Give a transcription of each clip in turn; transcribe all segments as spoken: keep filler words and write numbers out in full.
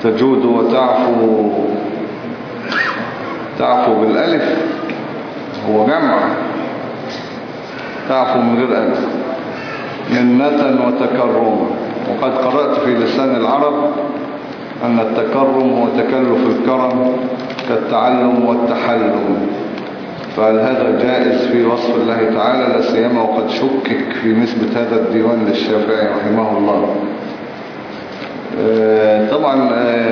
تجود وتعفو، تعفو بالألف، هو جمع، تعفو من غير ألف. منة وتكرما. وقد قرأت في لسان العرب أن التكرم هو تكلف الكرم كالتعلم والتحلم، فهل هذا جائز في وصف الله تعالى؟ لا سيما وقد شكك في نسبة هذا الديوان للشافعي رحمه الله. طبعا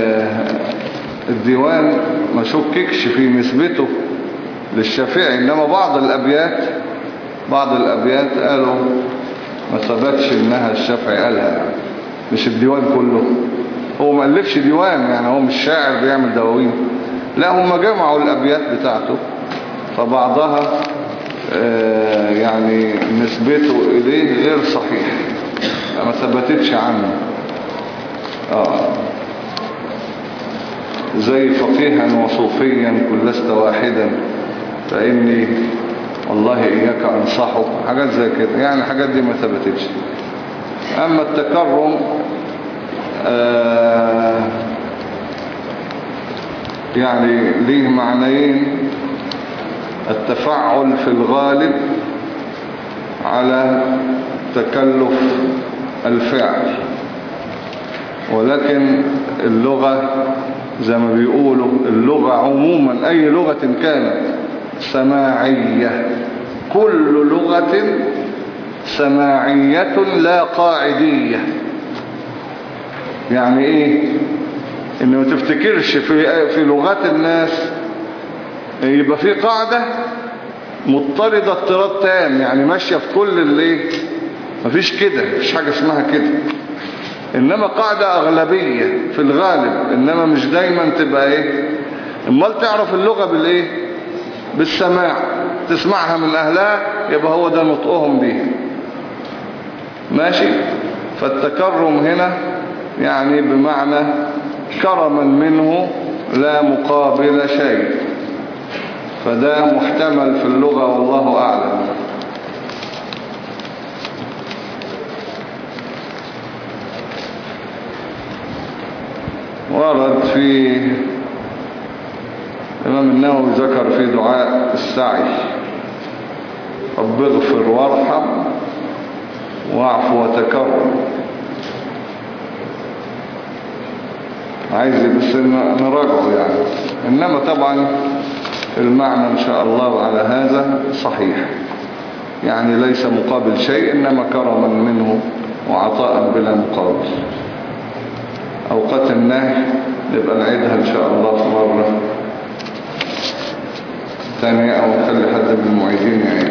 الديوان ما شككش في نسبته للشافعي، إنما بعض الأبيات بعض الأبيات قالوا ما ثبتش إنها الشافعي قالها، يعني مش الديوان كله. هو ما ألفش ديوان، يعني هو مش شاعر بيعمل دواوين، لا هم جمعوا الأبيات بتاعته، فبعضها يعني نسبته إليه غير صحيح، ما ثبتتش عنه. آه. زي فقيها وصوفيا كل لست واحدا فإني والله إياك أنصحه، حاجات زي كده، يعني الحاجات دي ما ثبتتش. أما التكرم آه يعني ليه معنيين: التفعل في الغالب على تكلف الفعل، ولكن اللغة زي ما بيقولوا اللغة عموما أي لغة كانت سماعية، كل لغة سماعية لا قاعدية. يعني ايه؟ انه ما تفتكرش في في لغات الناس يبقى في قاعدة مضطردة اضطراد تام، يعني ماشية في كل اللي مفيش كده، مفيش حاجة اسمها كده، انما قاعدة اغلبية في الغالب، انما مش دايما تبقى ايه. امال تعرف اللغة بالايه؟ بالسماع، تسمعها من اهلها يبقى هو ده نطقهم بيها، ماشي. فالتكرم هنا يعني بمعنى كرما منه لا مقابل شيء، فده محتمل في اللغة والله أعلم. ورد في الإمام النووي ذكر في دعاء السعي: رب اغفر وارحم واعف وتكرم. عايز بس نراجعه يعني، إنما طبعا المعنى إن شاء الله على هذا صحيح، يعني ليس مقابل شيء، إنما كرما منه وعطاء بلا مقابل. أوقات النهي نبقى نعيدها إن شاء الله في مرة ثانية، أو نخلي حد من المعيدين يعيد.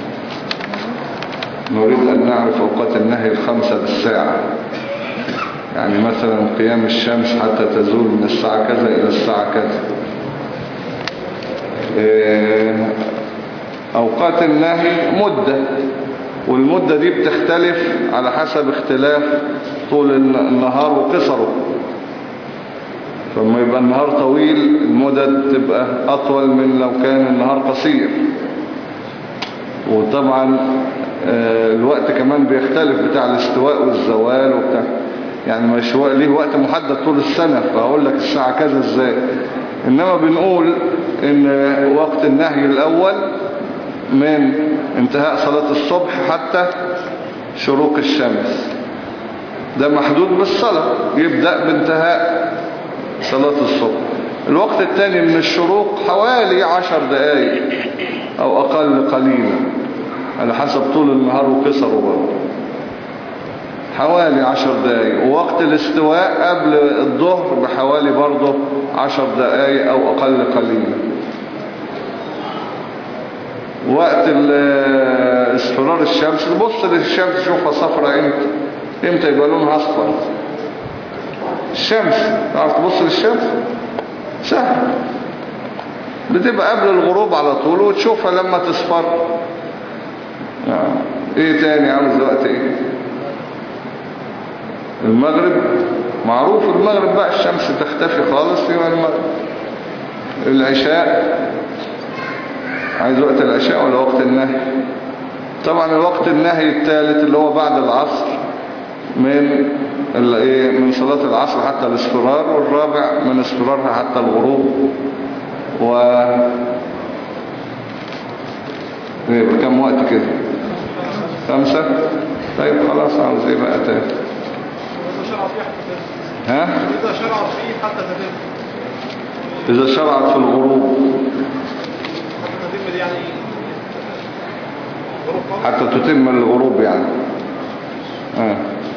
نريد أن نعرف أوقات النهي الخمسة بالساعة، يعني مثلا قيام الشمس حتى تزول من الساعة كذا إلى الساعة كذا. أوقات النهي مدة، والمدة دي بتختلف على حسب اختلاف طول النهار وقصره، فلما يبقى النهار طويل المدد تبقى أطول من لو كان النهار قصير. وطبعا الوقت كمان بيختلف، بتاع الاستواء والزوال وبتاع، يعني مش ليه وقت محدد طول السنة فأقول لك الساعة كذا ازاي. إنما بنقول إن وقت النهي الأول من انتهاء صلاة الصبح حتى شروق الشمس، ده محدود بالصلاة، يبدأ بانتهاء صلاة الصبح. الوقت الثاني من الشروق حوالي عشر دقائق أو أقل قليلا على حسب طول النهار وقصره برضه، حوالي عشر دقائق. ووقت الاستواء قبل الظهر بحوالي برضه عشر دقائق أو أقل قليلا. وقت اصفرار الشمس تبص للشمس تشوفها صفرة امتى، امتى يبقى لونها اصفر الشمس، تعرف تبص للشمس سهل، بتبقى قبل الغروب على طول وتشوفها لما تصفر. يعني ايه تاني عاوز وقت ايه؟ المغرب معروف، المغرب بقى الشمس تختفي خالص في المغرب. العشاء عايز وقت العشاء ولا وقت النهي؟ طبعا الوقت النهي الثالث اللي هو بعد العصر من من صلاة العصر حتى الاصفرار، والرابع من اصفرارها حتى الغروب. و يبقى كم وقت كده؟ خمسة. طيب خلاص، عاوز ايه بقى تاني؟ ها؟ إذا شرعت فيه حتى تتم. إذا شرعت في الغروب حتى تتم يعني حتى تتم الغروب يعني. ها.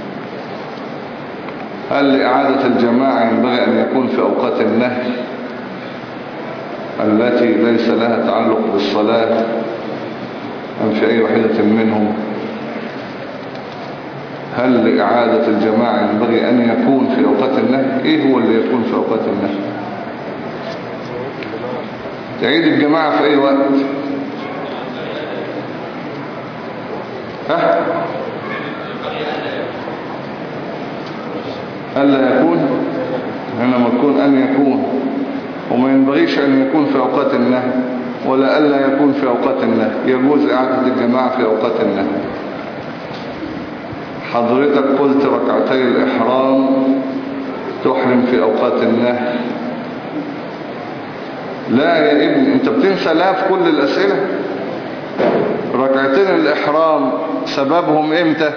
هل لإعادة الجماعة ينبغي أن يكون في أوقات النهي التي ليس لها تعلق بالصلاة أم في أي واحدة منهم؟ هل لإعادة الجماعة ينبغي أن يكون في أوقات النهي؟ إيه هو اللي يكون في أوقات النهي؟ تعيد الجماعة في أي وقت؟ ها؟ ألا يكون؟ هنا ما تكون أن يكون، وما ينبغيش أن يكون في أوقات النهي، ولا ألا يكون في أوقات النهي. يجوز إعادة الجماعة في أوقات النهي. حضرتك قلت ركعتي الإحرام تحرم في أوقات النهي. لا يا ابني، انت بتنسى لا في كل الأسئلة. ركعتين الإحرام سببهم امتى؟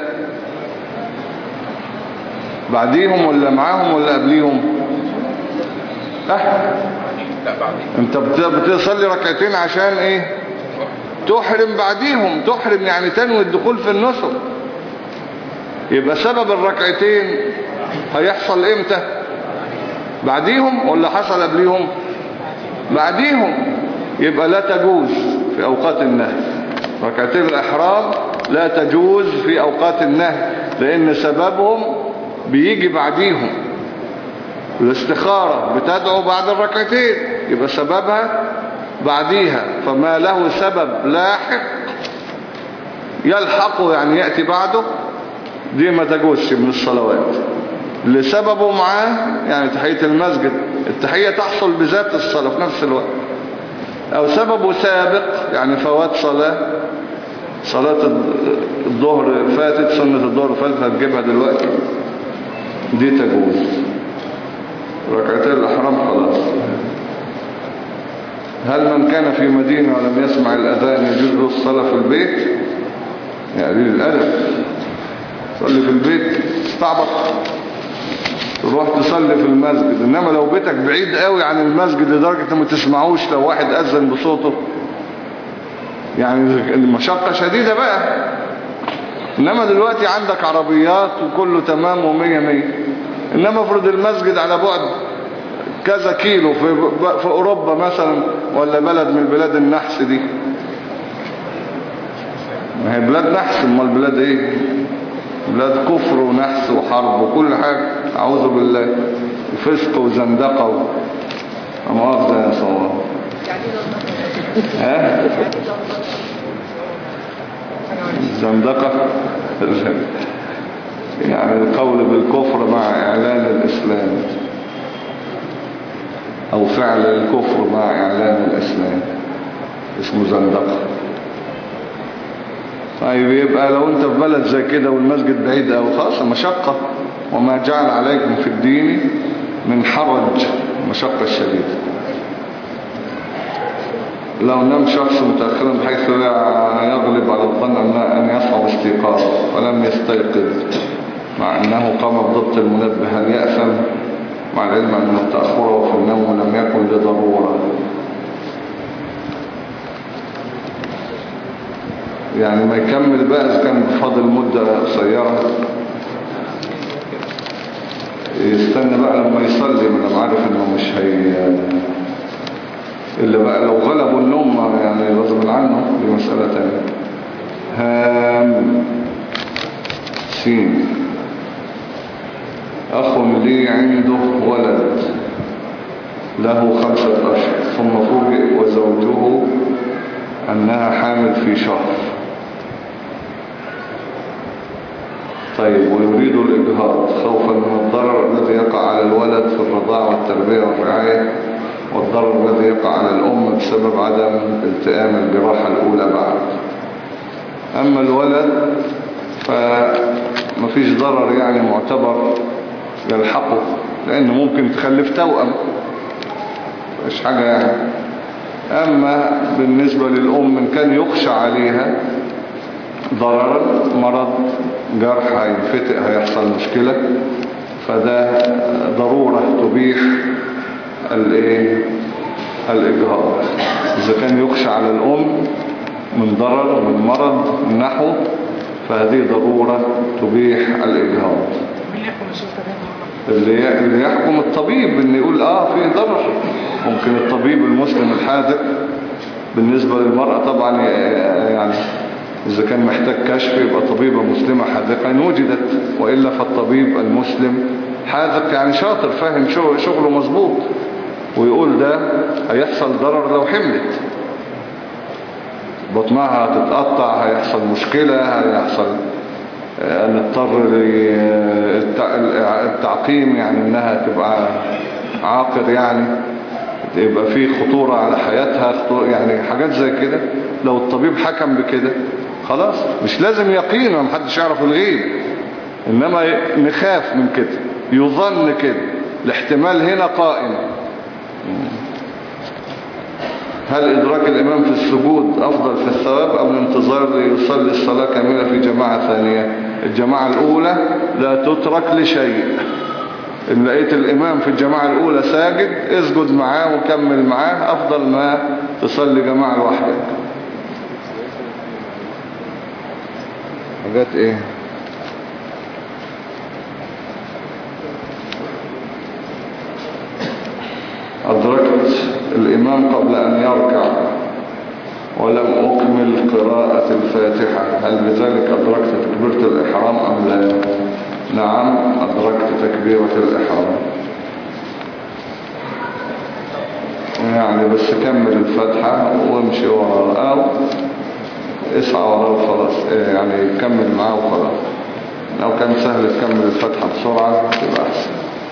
بعديهم ولا معاهم ولا قبليهم؟ اه انت بتصلي ركعتين عشان ايه؟ تحرم بعديهم. تحرم يعني تنوي الدخول في النسك. يبقى سبب الركعتين هيحصل امتى؟ بعديهم ولا حصل قبليهم؟ بعديهم. يبقى لا تجوز في اوقات النهي. ركعتين الإحرام لا تجوز في أوقات النهي، لأن سببهم بيجي بعديهم. الاستخارة بتدعو بعد الركعتين، يبقى سببها بعديها. فما له سبب لاحق يلحقه يعني يأتي بعده، دي ما تجوزش من الصلوات. اللي سببه معاه يعني تحية المسجد، التحية تحصل بذات الصلاة في نفس الوقت. أو سببه سابق يعني فوات صلاة، صلاة الظهر فاتت، سنة الظهر فاتت هتجيبها دلوقتي، دي تجوز. ركعتين الإحرام خلاص. هل من كان في مدينة ولم يسمع الأذان يجوز له الصلاة في البيت؟ يا قليل الأدب، صلي في البيت استعبط، تروح تصلي في المسجد. إنما لو بيتك بعيد قوي عن المسجد لدرجة ما تسمعوش لو واحد أذن بصوته، يعني المشقة شديدة بقى. إنما دلوقتي عندك عربيات وكله تمام ومية مية. إنما افرض المسجد على بعد كذا كيلو في, في أوروبا مثلا، ولا بلد من بلاد النحس دي. ما هي بلاد نحس، امال بلاد ايه؟ بلاد كفر ونحس وحرب وكل حاجة، أعوذ بالله، وفسق وزندقة ومؤاخذة يا صواب. ها؟ الزندقة يعني القول بالكفر مع إعلان الإسلام، أو فعل الكفر مع إعلان الإسلام، اسمه زندقة. طيب يبقى لو انت في بلد زي كده والمسجد بعيد او خلاص مشقة، وما جعل عليكم في الدين من حرج، مشقة الشديدة. لو نام شخص متأخرا بحيث لا يغلب على الظن أن يصعب استيقاظه ولم يستيقظ مع أنه قام بضبط المنبه، هل يأثم مع العلم أن التأخر في النوم لم يكن لضرورة؟ يعني ما يكمل بقى إذا كان فاضل مدة قصيرة، يستنى بقى لما يصلي، ما انا عارف انه مش هي إلا بقى لو غلبوا النوم يعني غصب عنه، دي مسألة تانية. هام سين أخ لي عنده ولد له خمسة أشهر، ثم فوجئ وزوجه أنها حامل في شهر. طيب، ويريد الإجهاض خوفا من الضرر الذي يقع على الولد في الرضاعة والتربية والرعاية، والضرر الذي يقع على الأم بسبب عدم التئام الجراحة الأولى بعد. أما الولد فمفيش ضرر يعني معتبر يلحقه، لأن ممكن تخلف توأم، مش حاجة يعني. أما بالنسبة للأم من كان يخشى عليها ضرر، مرض، جرح هينفتق، هيحصل مشكلة، فده ضرورة تبيح الايه الإجهاض. إذا كان يخشى على الأم من ضرر من مرض من نحو، فهذه ضرورة تبيح الإجهاض. اللي اللي يحكم الطبيب ان يقول اه في ضرر. ممكن الطبيب المسلم الحاذق بالنسبة للمرأة طبعا يعني إذا كان محتاج كشف يبقى طبيبة مسلمة حاذقة إن وجدت، وإلا فالطبيب المسلم حاذق يعني شاطر فاهم شغله مظبوط، ويقول ده هيحصل ضرر لو حملت، بطنها هتتقطع، هيحصل مشكلة، هيحصل نضطر للتعقيم يعني انها تبقى عاقر، يعني يبقى فيه خطورة على حياتها، خطورة يعني حاجات زي كده. لو الطبيب حكم بكده خلاص، مش لازم يقين ومحدش يعرف الغيب، انما نخاف من كده، يظن كده، الاحتمال هنا قائم. هل إدراك الإمام في السجود أفضل في الثواب أو الانتظار ليصلي الصلاة كاملة في جماعة ثانية؟ الجماعة الأولى لا تترك لشيء. إن لقيت الإمام في الجماعة الأولى ساجد اسجد معاه وكمل معاه، أفضل ما تصلي جماعة لوحدك. حاجات إيه؟ أدركت الإمام قبل أن يركع ولم أكمل قراءة الفاتحة، هل بذلك أدركت تكبيرة الإحرام أم لا؟ نعم أدركت تكبيرة الإحرام، يعني بس كمل الفاتحة وامشي وراه أو اسعى وراه وخلاص، يعني كمل معاه وخلاص. لو كان سهل تكمل الفاتحة بسرعة تبقى أحسن.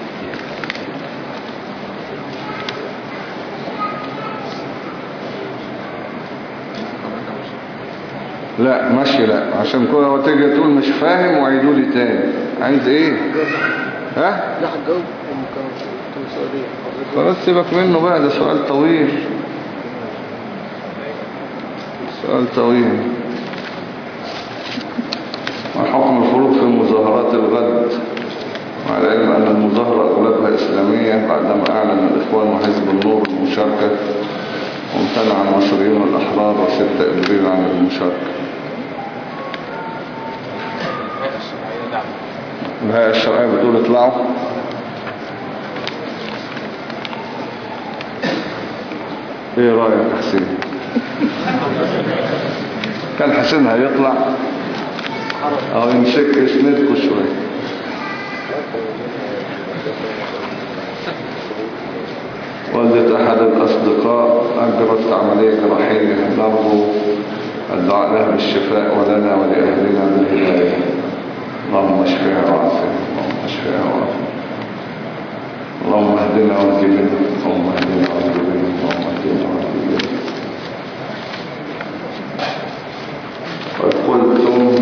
لا ماشي، لا عشان كده هو تيجي تقول مش فاهم وعيدوا لي تاني. عايز ايه؟ ها؟ لا هتجاوب خلاص سيبك منه بقى، ده سؤال طويل، سؤال طويل. ما حكم الخروج في مظاهرات الغد مع العلم أن المظاهرة أغلبها إسلامية، بعدما أعلن الإخوان وحزب النور المشاركة وامتنع المصريون الأحرار وستة إبريل عن المشاركة؟ الهيئة الشرعية بتقول اطلعوا. ايه رأيك يا حسين؟ كان حسين هيطلع او يمسك يسندكوا شوية. والدة أحد الأصدقاء أجرت عملية جراحية، نرجو الدعاء لها بالشفاء ولنا ولأهلنا بالهداية. اللهم اشفيها وعافيها، اللهم اشفيها وعافيها، اللهم اهدنا واهد بنا، اللهم اهدنا واهد بنا، اللهم اهدنا واهد بنا. قد قلتم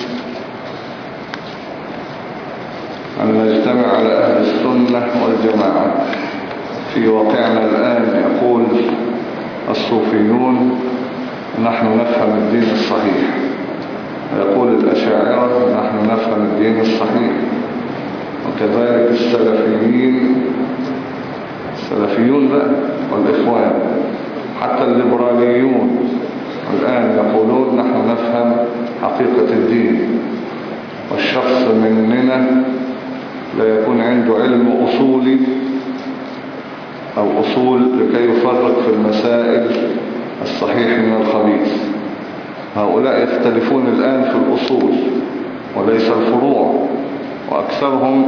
أن نجتمع على أهل السنة والجماعة. في واقعنا الآن يقول الصوفيون نحن نفهم الدين الصحيح، ويقول الأشاعرة نحن نفهم الدين الصحيح، وكذلك السلفيين السلفيون بقى والإخوان، حتى الليبراليون الآن يقولون نحن نفهم حقيقة الدين. والشخص مننا لا يكون عنده علم أصولي أو أصول لكي يفرق في المسائل الصحيح من الخبيث. هؤلاء يختلفون الآن في الأصول وليس الفروع، وأكثرهم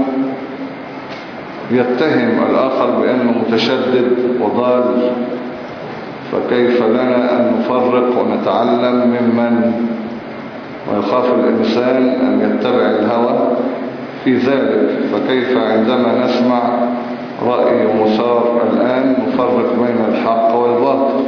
يتهم الآخر بأنه متشدد وضال، فكيف لنا أن نفرق ونتعلم ممن؟ ويخاف الإنسان أن يتبع الهوى في ذلك، فكيف عندما نسمع رأي مسار الآن نفرق بين الحق والباطل؟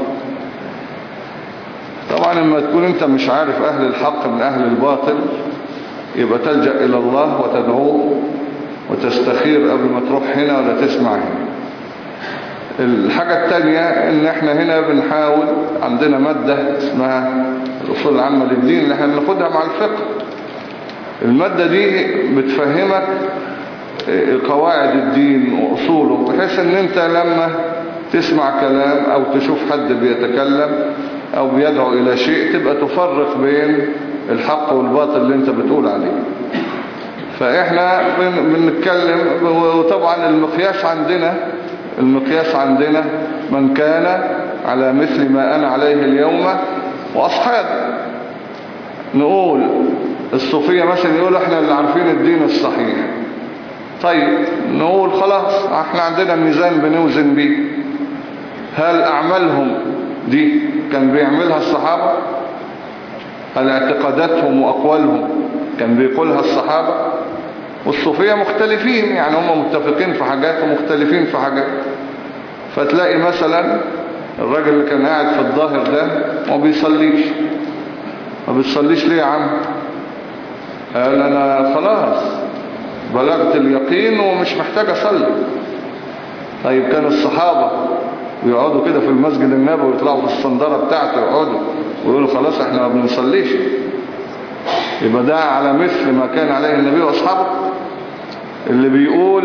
طبعا لما تكون انت مش عارف اهل الحق من اهل الباطل يبقى تلجأ إلى الله وتدعوه وتستخير قبل ما تروح هنا ولا تسمع هنا. الحاجة التانية ان احنا هنا بنحاول، عندنا مادة اسمها الأصول العامة للدين اللي احنا بناخدها مع الفقه. المادة دي بتفهمك قواعد الدين وأصوله، بحيث ان انت لما تسمع كلام او تشوف حد بيتكلم او بيدعو الى شيء تبقى تفرق بين الحق والباطل اللي انت بتقول عليه. فاحنا بنتكلم، وطبعا المقياس عندنا المقياس عندنا من كان على مثل ما أنا عليه اليوم وأصحابي. نقول الصوفية مثلا يقول احنا اللي عارفين الدين الصحيح. طيب نقول خلاص احنا عندنا ميزان بنوزن بيه. هل أعمالهم دي كان بيعملها الصحابة؟ هل اعتقاداتهم وأقوالهم كان بيقولها الصحابة؟ والصوفية مختلفين، يعني هم متفقين في حاجات ومختلفين في حاجات. فتلاقي مثلا الراجل اللي كان قاعد في الظاهر ده ما بيصليش. ما بيصليش ليه يا عم؟ قال انا خلاص بلغت اليقين ومش محتاج اصلي. طيب كان الصحابة بيقعدوا كده في المسجد النبوي ويطلعوا في الصندرة بتاعته يقعدوا ويقولوا خلاص احنا ما بنصليش. يبقى ده على مثل ما كان عليه النبي واصحابه. اللي بيقول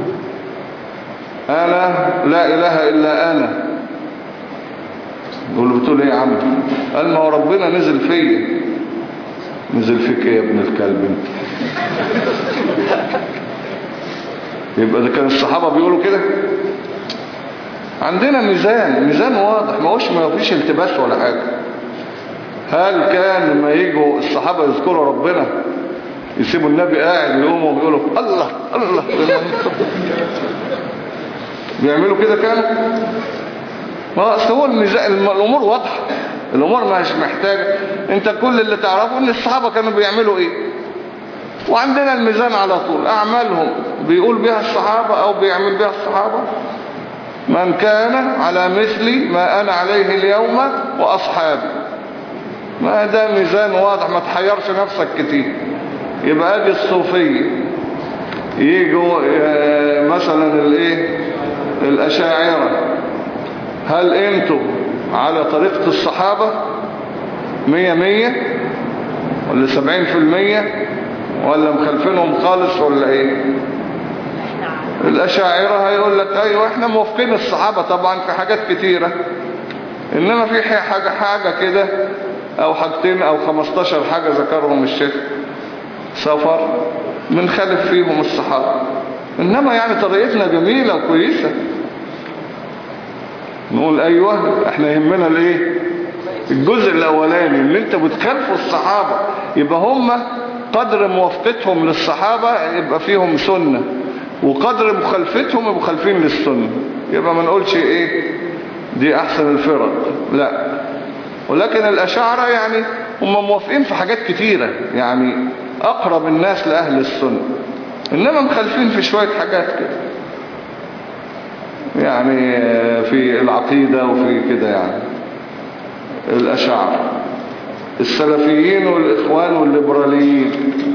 انا لا اله الا انا، يقول له بتقول ايه يا عم؟ قال ما هو ربنا نزل فيا. نزل فيك ايه يا ابن الكلب انت؟ يبقى ده كان الصحابة بيقولوا كده. عندنا ميزان ميزان واضح، ما هوش ما فيش التباس ولا حاجة. هل كان لما يجوا الصحابة يذكروا ربنا يسيبوا النبي قاعد ويقوموا ويقولوا الله الله بيعملوا كده؟ كانوا ما اصل هو الميزان، الامور واضحه، الامور مش محتاجه. انت كل اللي تعرفه ان الصحابه كانوا بيعملوا ايه، وعندنا الميزان على طول. اعمالهم بيقول بها الصحابه او بيعمل بها الصحابه. من كان على مثل ما انا عليه اليوم واصحابي. ما ده ميزان واضح، ما تحيرش نفسك كتير. يبقى ادي الصوفيه يجوا مثلا الايه الاشاعره، هل انتوا على طريقة الصحابة مية مية ولا سبعين في المية ولا مخالفينهم خالص ولا ايه؟ الاشاعرة هيقول لك ايوه احنا موافقين الصحابة طبعا في حاجات كتيرة، انما في حاجة حاجة كده او حاجتين او خمستاشر حاجة ذكرهم الشيخ سفر بنخالف فيهم الصحابة. انما يعني طريقتنا جميلة وكويسة. نقول ايوه احنا يهمنا الايه؟ الجزء الاولاني اللي انت بتخالفوا الصحابة، يبقى هم قدر موافقتهم للصحابة يبقى فيهم سنة، وقدر مخالفتهم مخالفين للسنة. يبقى ما نقولش ايه دي احسن الفرق، لا. ولكن الاشاعرة يعني هم موافقين في حاجات كتيرة، يعني اقرب الناس لاهل السنة، انما مخالفين في شوية حاجات كده، يعني في العقيدة وفي كده. يعني الأشاعرة، السلفيين والإخوان والليبراليين.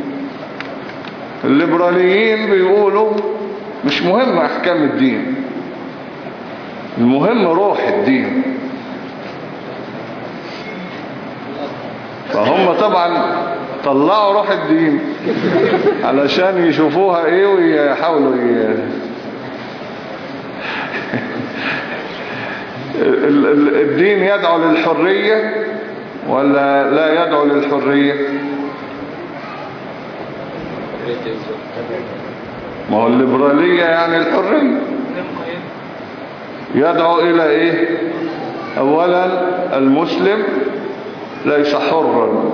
الليبراليين بيقولوا مش مهم أحكام الدين، المهم روح الدين. فهم طبعا طلعوا روح الدين علشان يشوفوها ايه ويحاولوا ي... الدين يدعو للحرية ولا لا يدعو للحرية؟ ما هو الليبرالية يعني الحرية. يدعو إلى إيه؟ أولا المسلم ليس حرا،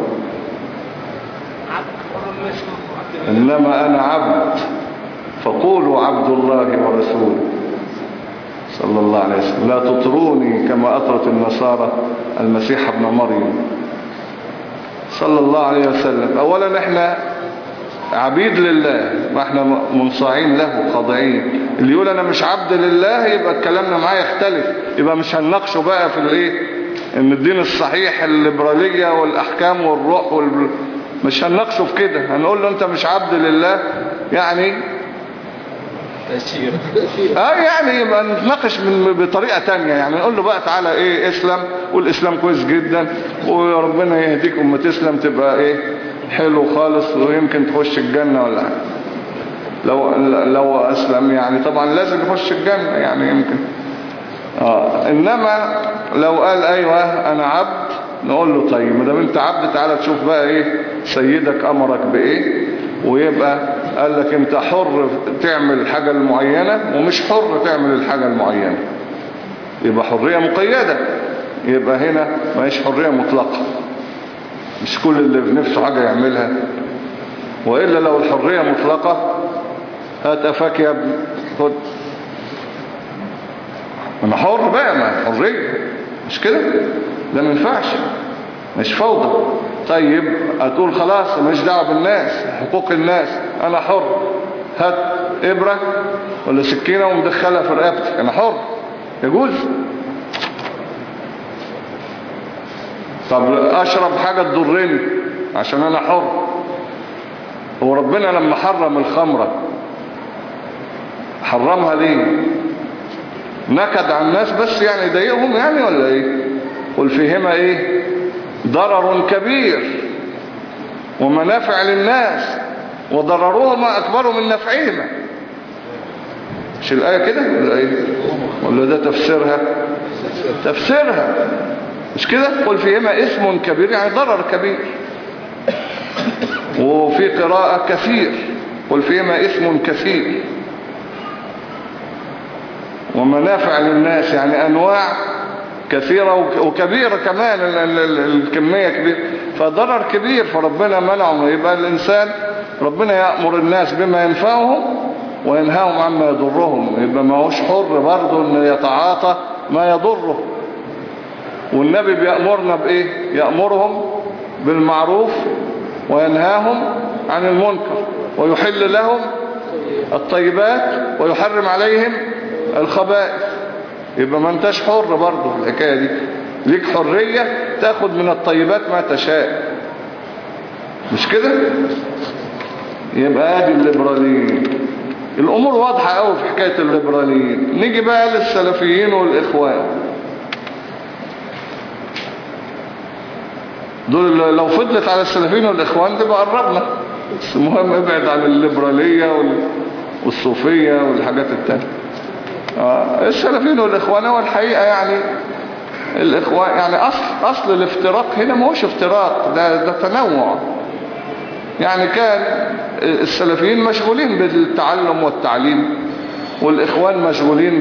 إنما أنا عبد، فقولوا عبد الله ورسوله صلى الله عليه وسلم. لا تطروني كما أطرت النصارى المسيح ابن مريم صلى الله عليه وسلم. أولا احنا عبيد لله، ما احنا منصاعين له خاضعين. اللي يقول انا مش عبد لله يبقى كلامنا معاه يختلف، يبقى مش هنناقشه بقى في الايه ان الدين الصحيح الليبرالية والاحكام والروح وال... مش هنناقشه في كده، هنقول له انت مش عبد لله يعني تأشير اه يعني يبقى نتناقش من بطريقة تانية، يعني نقول له بقى تعالى ايه اسلم، والاسلام كويس جدا وربنا يهديك اما تسلم تبقى ايه حلو خالص ويمكن تخش الجنة ولا حاجة. لو لو اسلم يعني طبعا لازم يخش الجنة يعني يمكن اه. انما لو قال ايوه انا عبد، نقول له طيب ما دام انت عبد تعالى تشوف بقى ايه سيدك امرك بايه، ويبقى قال لك انت حر تعمل الحاجة المعينة ومش حر تعمل الحاجة المعينة، يبقى حرية مقيدة. يبقى هنا ما هيش حرية مطلقة، مش كل اللي في نفسه حاجة يعملها. وإلا لو الحرية مطلقة هات أفاك يا ابني خد، انا حر بقى، ما حرية مش كده، ده ما ينفعش، مش فوضى. طيب هتقول خلاص مش دعوه بالناس، حقوق الناس، انا حر، هات ابرة ولا سكينة ومدخلها في رقبتي، انا حر، يجوز. طب اشرب حاجة تضرني عشان انا حر. هو ربنا لما حرم الخمرة حرمها ليه؟ نكد على الناس بس يعني يضايقهم يعني ولا ايه؟ قل فيهما ايه ضرر كبير ومنافع للناس وضررهما اكبر من نفعهما. مش الآية كده ولا ايه؟ ولا ده تفسيرها؟ تفسيرها مش كده. قل فيهما اسم كبير يعني ضرر كبير. وفي قراءة كثير قل فيهما اسم كثير ومنافع للناس يعني أنواع كثيرة وكبيرة كمان، الكمية كبيرة، فضرر كبير. فربنا منعه. يبقى الإنسان ربنا يأمر الناس بما ينفعهم وينهاهم عما يضرهم، يبقى ما هوش حر برضه أن يتعاطى ما يضره. والنبي بيأمرنا بإيه؟ يأمرهم بالمعروف وينهاهم عن المنكر ويحل لهم الطيبات ويحرم عليهم الخبائث. يبقى ما انتش حر برضه في الحكاية دي، ليك حرية تاخد من الطيبات ما تشاء، مش كده. يبقى ادي الليبراليين. الامور واضحة قوي في حكاية الليبراليين. نيجي بقى للسلفيين والاخوان. دول لو فضلت على السلفيين والاخوان تبقى قربنا، بس المهم ابعد عن الليبرالية والصوفية والحاجات التانية. آه السلفيين والاخوان هو الحقيقة يعني الاخوان يعني اصل اصل الافتراق هنا ما هوش افتراق، ده ده تنوع. يعني كان السلفيين مشغولين بالتعلم والتعليم والاخوان مشغولين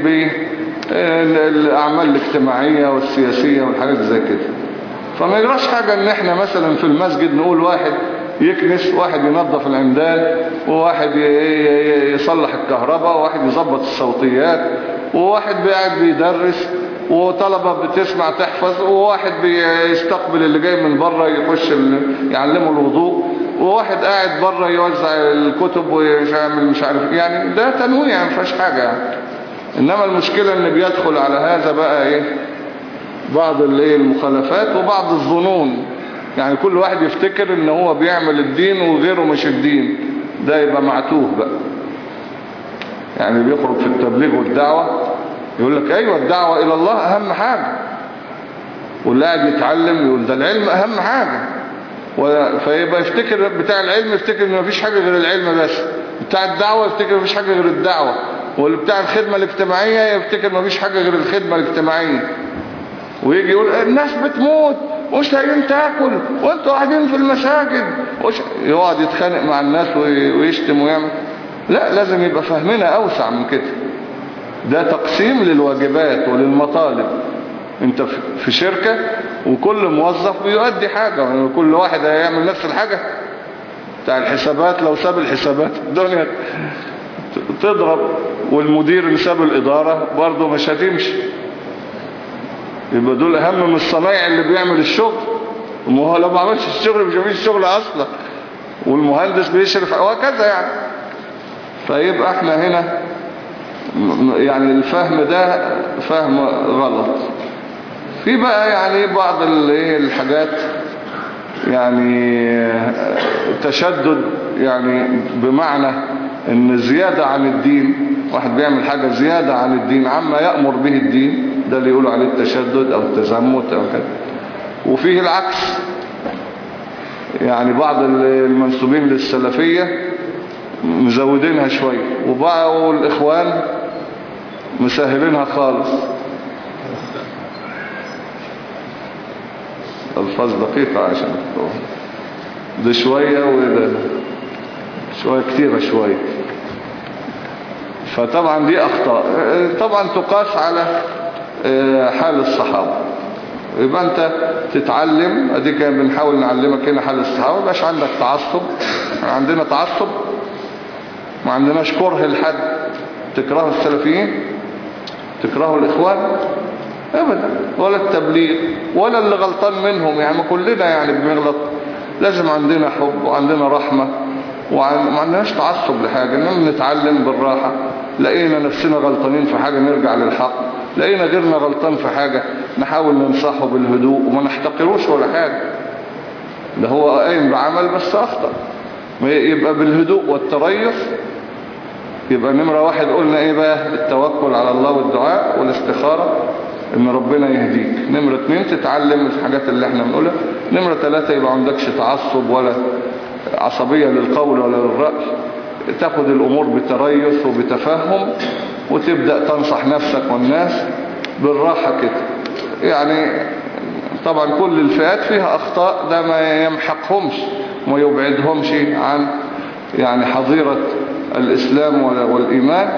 بالاعمال الاجتماعية والسياسية والحاجات زي كده. فما يجراش حاجة ان احنا مثلا في المسجد نقول واحد يكنس، واحد ينظف العمدان، وواحد يصلح الكهرباء، وواحد يظبط الصوتيات، وواحد قاعد بيدرس، وطلبة بتسمع تحفظ، وواحد بيستقبل اللي جاي من بره يخش يعلمه الوضوء، وواحد قاعد بره يوزع الكتب ويعمل مش عارف يعني. ده تنويع ما فيهاش حاجة يعني. انما المشكلة ان بيدخل على هذا بقى ايه بعض الايه المخالفات وبعض الظنون. يعني كل واحد يفتكر ان هو بيعمل الدين وغيره مش الدين، ده يبقى معتوه بقى. يعني بيخرج في التبليغ والدعوة يقول لك ايوه الدعوة الى الله اهم حاجة، واللي قاعد يتعلم يقول ده العلم اهم حاجة، فيبقى يفتكر بتاع العلم يفتكر ان مفيش حاجة غير العلم بس، بتاع الدعوة يفتكر مفيش حاجة غير الدعوة، واللي بتاع الخدمة الاجتماعية يفتكر مفيش حاجة غير الخدمة الاجتماعية. ويجي يقول الناس بتموت ومش لاقيين تاكل وانتوا قاعدين في المساجد، يقعد يتخانق مع الناس ويشتم ويعمل. لا، لازم يبقى فهمنا اوسع من كده. ده تقسيم للواجبات وللمطالب. انت في شركة وكل موظف بيؤدي حاجة، كل واحد هيعمل نفس الحاجة. بتاع الحسابات لو ساب الحسابات الدنيا تضرب، والمدير ساب الإدارة برضه مش هتمشي. يبقى دول اهم من الصنايع اللي بيعمل الشغل، وهو لو ما عملش الشغل مش هيعمل الشغل اصلا، والمهندس بيشرف وهكذا يعني. فيبقى احنا هنا يعني الفهم ده فهم غلط. في بقى يعني بعض الحاجات يعني تشدد يعني بمعنى ان زيادة عن الدين، واحد بيعمل حاجة زيادة عن الدين عما يأمر به الدين، ده اللي يقولوا عليه التشدد او التزمت او كده. وفيه العكس، يعني بعض المنسوبين للسلفية مزودينها شوية، وبعض الإخوان مسهلينها خالص. الفاظ دقيقة عشان ده شوية وده شوية كتيرة شوية. فطبعا دي أخطاء طبعا تقاس على حال الصحابة. يبقى أنت تتعلم، أدي كان بنحاول نعلمك هنا حال الصحابة، مبقاش عندك تعصب. عندنا تعصب، ما عندناش كره لحد. تكره السلفيين، تكره الإخوان أبدا، ولا التبليغ ولا اللي غلطان منهم، يعني كلنا يعني بنغلط. لازم عندنا حب وعندنا رحمة وما عندناش تعصب لحاجة، إنما نتعلم بالراحة. لقينا نفسنا غلطانين في حاجة نرجع للحق، لقينا غيرنا غلطان في حاجة نحاول ننصحه بالهدوء وما نحتقروش ولا حاجة. ده هو قايم بعمل بس أخطأ، يبقى بالهدوء والتريث. يبقى نمرة واحد قلنا ايه بقى؟ التوكل على الله والدعاء والاستخارة ان ربنا يهديك. نمرة اتنين تتعلم الحاجات اللي احنا بنقولها. نمرة ثلاثة يبقى عندكش تعصب ولا عصبية للقول ولا للرأي، تاخد الامور بتريث وبتفهم، وتبدأ تنصح نفسك والناس بالراحة كده. يعني طبعا كل الفئات فيها اخطاء، ده ما يمحقهمش وما يبعدهمش عن يعني حظيرة الإسلام والإيمان.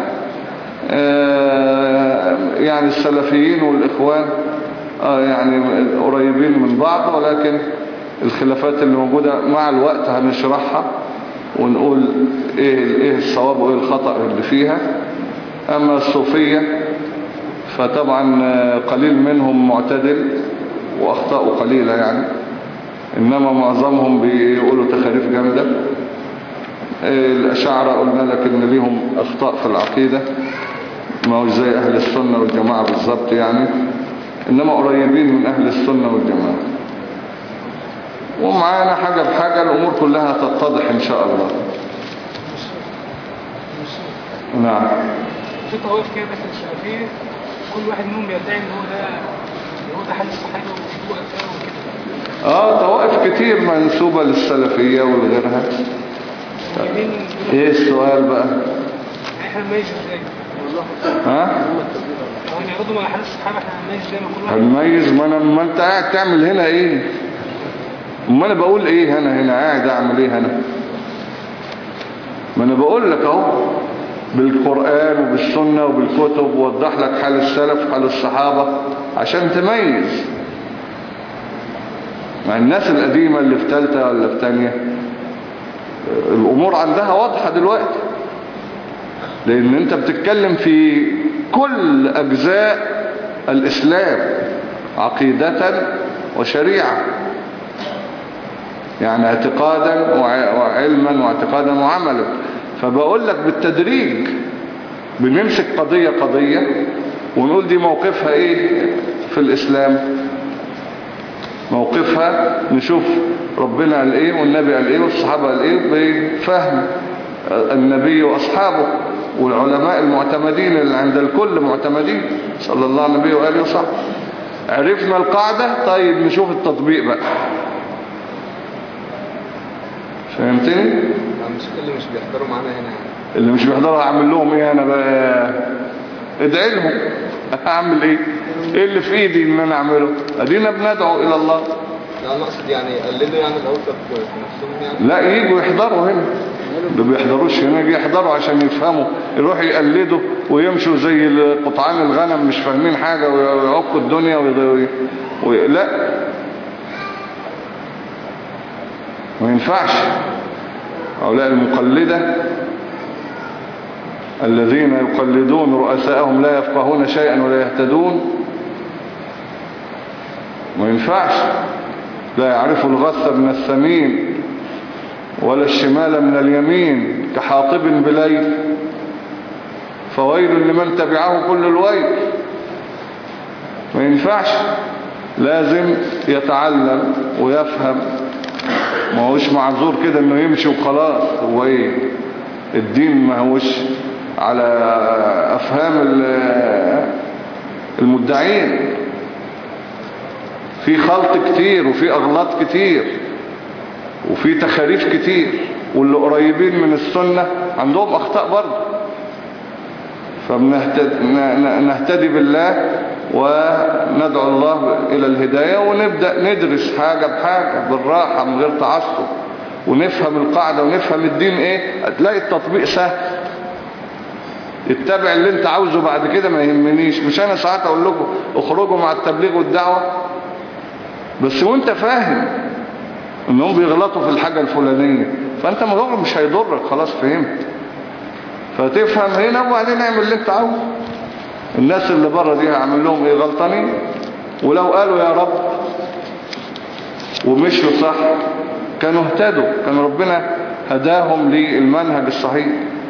يعني السلفيين والإخوان يعني قريبين من بعض، ولكن الخلافات اللي موجودة مع الوقت هنشرحها ونقول إيه إيه الصواب وإيه الخطأ اللي فيها. أما الصوفية فطبعا قليل منهم معتدل وأخطاء قليلة يعني، إنما معظمهم بيقولوا تخاريف جامدة. الأشاعرة قلنا لك إن ليهم أخطاء في العقيدة، ما هو زي أهل السنة والجماعة بالظبط يعني، إنما قريبين من أهل السنة والجماعة. ومعانا حاجة بحاجة الأمور كلها تتضح إن شاء الله. نعم. في طوائف كده في السلفية كل واحد منهم بيدعي إن هو ده هو ده حل الصحيح وكده. آه طوائف كتير منسوبة للسلفية ولغيرها. ايه السؤال بقى؟ احنا نميز ازاي؟ ها؟ هم يعرضوا مع حال الصحابة، احنا هنميز ازاي؟ ما كل واحد هنميز. ما انا ما انت قاعد تعمل هنا ايه؟ ما انا بقول ايه هنا هنا قاعد اعمل ايه هنا؟ ما انا بقول لك اهو بالقرآن وبالسنة وبالكتب، ووضح لك حال السلف حال الصحابة عشان تميز. مع الناس القديمة اللي في ثالثة ولا في ثانية الأمور عندها واضحة دلوقتي، لأن أنت بتتكلم في كل أجزاء الإسلام عقيدة وشريعة، يعني اعتقادا وعلما واعتقادا وعملا. فبقول لك بالتدريج بنمسك قضية قضية ونقول دي موقفها ايه في الإسلام، موقفها نشوف ربنا قال ايه والنبي قال ايه والصحابة قال ايه بفهم النبي واصحابه والعلماء المعتمدين اللي عند الكل معتمدين صلى الله عليه وسلم وآله وصحبه. عرفنا القاعدة، طيب نشوف التطبيق بقى. فهمتني؟ مش اللي مش بيحضروا معانا هنا، اللي مش بيحضروا هعمل لهم ايه انا بقى؟ ادعي لهم. هعمل ايه؟ ايه اللي في ايدي ان انا اعمله؟ ادينا بندعو الى الله. لا انا اقصد يعني قللوا يعني الاوثق في نفسهم يعني. لا يجوا يحضروا هنا، اللي بيحضروش هنا يجي يحضروا عشان يفهموا، يروحوا يقلدوا ويمشوا زي قطعان الغنم مش فاهمين حاجة ويعقوا الدنيا وي... وي... لا ما ينفعش. هؤلاء المقلدة الذين يقلدون رؤساءهم لا يفقهون شيئا ولا يهتدون، ما ينفعش. لا يعرف الغث من الثمين ولا الشمال من اليمين كحاطب بليل، فويل لمن تبعه كل الويل. ما ينفعش، لازم يتعلم ويفهم ما هوش معذور كده انه يمشي وخلاص. هو ايه الدين؟ ما هوش على افهام المدعين، في خلط كتير وفي اغلاط كتير وفي تخاريف كتير، واللي قريبين من السنة عندهم اخطاء برضه. فنهتدي بالله وندعو الله الى الهداية، ونبدأ ندرس حاجة بحاجة بالراحة من غير تعصب، ونفهم القاعدة ونفهم الدين ايه. هتلاقي التطبيق سهل. اتبع اللي انت عاوزه بعد كده ما يهمنيش. مش انا ساعات اقول لكم اخرجوا مع التبليغ والدعوة، بس وانت فاهم انهم بيغلطوا في الحاجة الفلانية، فانت الموضوع مش هيضرك، خلاص فهمت. فتفهم هنا وبعدين اعمل اللي انت عاوزه. الناس اللي بره دي هعمل لهم ايه؟ غلطانين. ولو قالوا يا رب ومشوا صح كانوا اهتدوا، كان ربنا هداهم للمنهج الصحيح.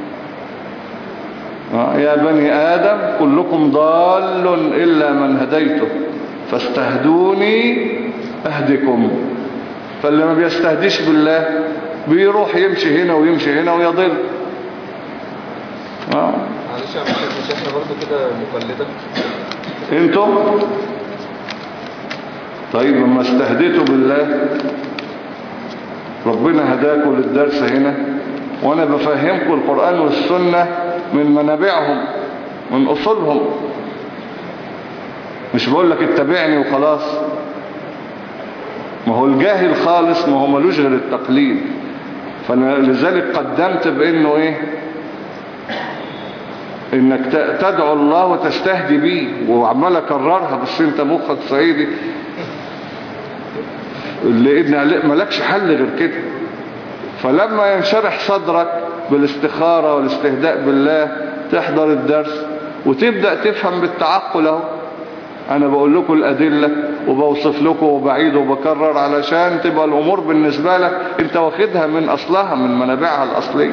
يا بني آدم كلكم ضال إلا من هديته فاستهدوني أهدكم. فاللي ما بيستهديش بالله بيروح يمشي هنا ويمشي هنا ويضل. اه معلش يا مش احنا برضه كده مقلدة؟ انتوا طيب لما استهديتوا بالله ربنا هداكم للدرس هنا، وانا بفهمكم القرآن والسنة من منابعهم من اصولهم. مش بقول لك اتبعني وخلاص. ما هو الجاهل خالص ما هو ملوش غير التقليد. فلذلك قدمت بانه ايه؟ انك تدعو الله وتستهدي بيه، وعمال اكررها بس انت مخك صعيدي لان مالكش حل غير كده. فلما ينشرح صدرك بالاستخارة والاستهداء بالله تحضر الدرس وتبدأ تفهم بالتعقل. اهو انا بقول لكم الادلة وبوصف لكم وبعيد وبكرر علشان تبقى الامور بالنسبة لك انت واخدها من اصلها من منابعها الاصلية.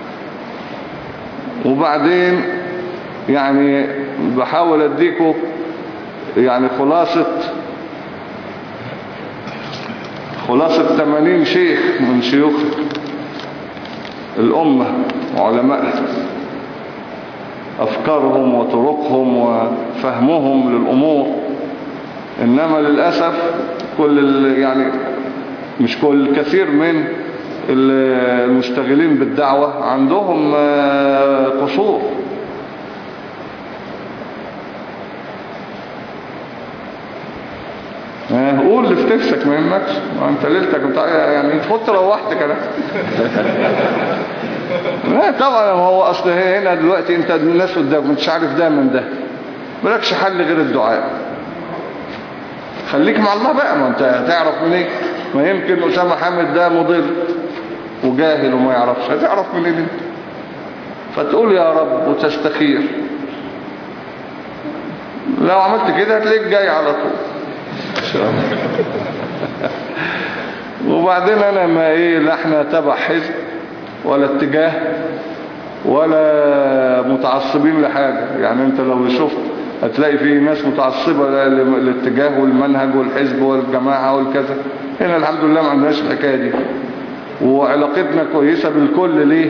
وبعدين يعني بحاول اديكم يعني خلاصة خلاصة ثمانين شيخ من شيوخ الأمة وعلمائها، أفكارهم وطرقهم وفهمهم للأمور. إنما للأسف كل يعني مش كل كثير من المشتغلين بالدعوة عندهم قصور. قول اللي في نفسك ما يهمكش، انت ليلتك يعني كنت روحت كده. لا طبعا هو اصل هنا دلوقتي انت الناس قدامك مش عارف ده من ده، مالكش حل غير الدعاء. خليك مع الله بقى، ما انت هتعرف منين؟ ما يمكن أسامة حامد ده مضل وجاهل وما يعرفش، هتعرف منين انت؟ فتقول يا رب وتستخير. لو عملت كده هتلاقيك جاي على طول ان شاء الله. وبعدين انا ما ايه لا احنا تبع حزب ولا اتجاه ولا متعصبين لحاجة. يعني انت لو شفت هتلاقي فيه ناس متعصبة للاتجاه والمنهج والحزب والجماعة والكذا. هنا الحمد لله ما عندناش الحكاية دي، وعلاقتنا كويسة بالكل. ليه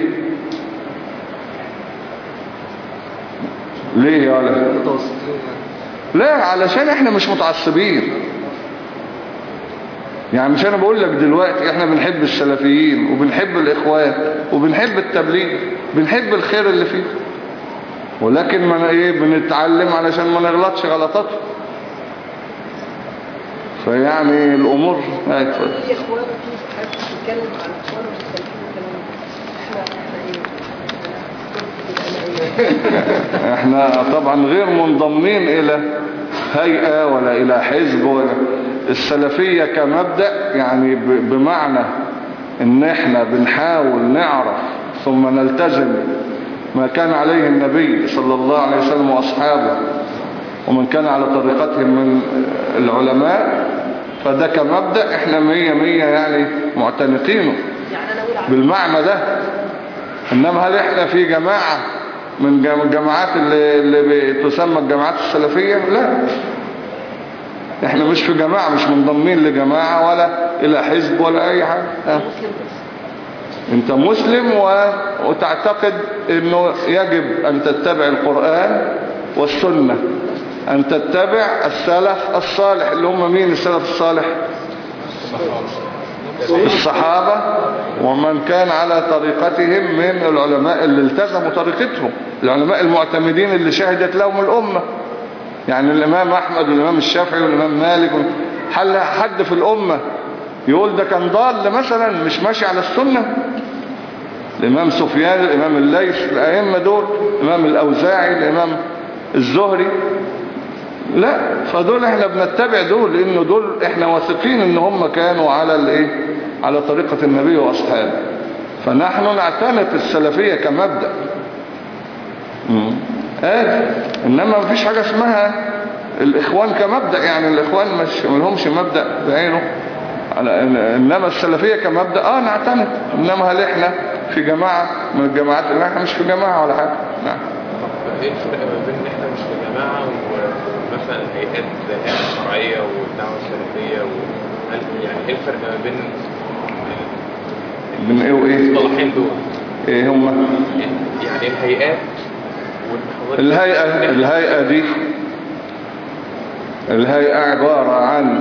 ليه يا ولا لا؟ علشان احنا مش متعصبين. يعني مش انا بقول لك دلوقتي احنا بنحب السلفيين وبنحب الاخوان وبنحب التبليغ، بنحب الخير اللي فيه، ولكن ما ايه بنتعلم علشان ما نغلطش غلطاته. فيعني الامور هاي اتفضل. الاخوان بتتكلم عن الاخوان والسلفيين، احنا احنا طبعا غير منضمين الى هيئة ولا الى حزب ولا السلفية كمبدأ. يعني بمعنى ان احنا بنحاول نعرف ثم نلتزم ما كان عليه النبي صلى الله عليه وسلم واصحابه ومن كان على طريقتهم من العلماء. فده كمبدأ احنا مية مية يعني معتنقينه بالمعنى ده. انما هل احنا في جماعة من الجماعات اللي, اللي تسمى الجماعات السلفية؟ لا. احنا مش في جماعة، مش منضمين لجماعة ولا الى حزب ولا اي حاجة. ها؟ مسلم بس. انت مسلم و... وتعتقد انه يجب ان تتبع القرآن والسنة، ان تتبع السلف الصالح. اللي هم مين السلف الصالح؟ الصحابة ومن كان على طريقتهم من العلماء اللي التزموا طريقتهم، العلماء المعتمدين اللي شهدت لهم الأمة. يعني الإمام أحمد والإمام الشافعي والإمام مالك، هل حد في الأمة يقول ده كان ضال مثلا مش ماشي على السنة؟ الإمام سفيان، الإمام الليث، الأئمة دول، الإمام الأوزاعي، الإمام الزهري، لا. فدول احنا بنتبع دول لأنه دول احنا واثقين ان هم كانوا على الايه، على طريقة النبي واصحابه. فنحن نعتنق السلفية كمبدأ. آه. انما ما فيش حاجة اسمها الاخوان كمبدأ، يعني الاخوان مش ملهمش مبدأ بعينه، انما السلفية كمبدأ اه نعتنق. انما هل احنا في جماعة من الجماعات؟ اللي احنا مش في جماعة ولا حاجة. نعم. ايه الفرق ما بين ان احنا مش في جماعة ومثلا هيئات زي الهيئة الشرعية والدعوة السلفية و... يعني ايه الفرق ما بين بين ايه وايه المصطلحين دول؟ ايه هما؟ يعني الهيئات الهيئة الهيئة دي الهيئة عبارة عن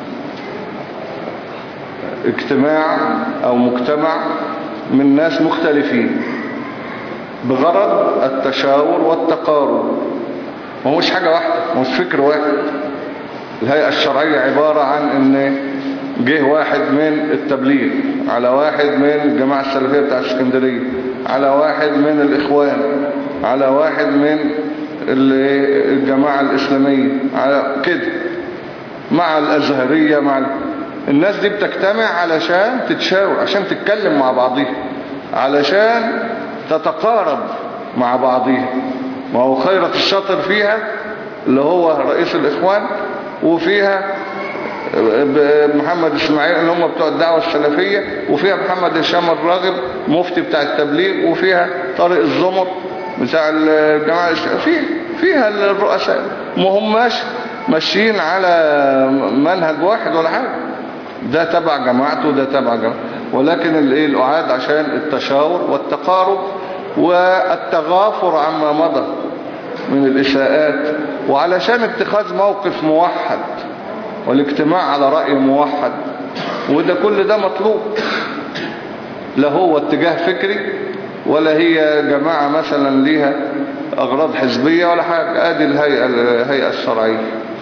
اجتماع او مجتمع من ناس مختلفين بغرض التشاور والتقارب، ومش حاجة واحدة، مش فكر واحد. الهيئة الشرعية عبارة عن ان جه واحد من التبليغ على واحد من الجماعة السلفية بتاع اسكندرية على واحد من الإخوان على واحد من الجماعة الإسلامية على كده مع الأزهرية مع ال... الناس دي بتجتمع علشان تتشاور، عشان تتكلم مع بعضها، علشان تتقارب مع بعضها. ما هو خيرة الشاطر فيها اللي هو رئيس الإخوان، وفيها محمد إسماعيل اللي هم بتوع الدعوة السلفية، وفيها محمد هشام الراغب مفتي بتاع التبليغ، وفيها طارق الزمر بتاع الجماعة الشافعية، فيها الرؤساء. ما هماش ماشيين على منهج واحد ولا حاجة، ده تبع جماعته وده تبع جماعته، ولكن الايه الأعاد عشان التشاور والتقارب والتغافر عما مضى من الإساءات، وعلشان اتخاذ موقف موحد والاجتماع على رأي موحد. وده كل ده مطلوب، لا هو اتجاه فكري ولا هي جماعة مثلا ليها أغراض حزبية ولا حاجة. ادي الهيئة الهيئة الشرعية.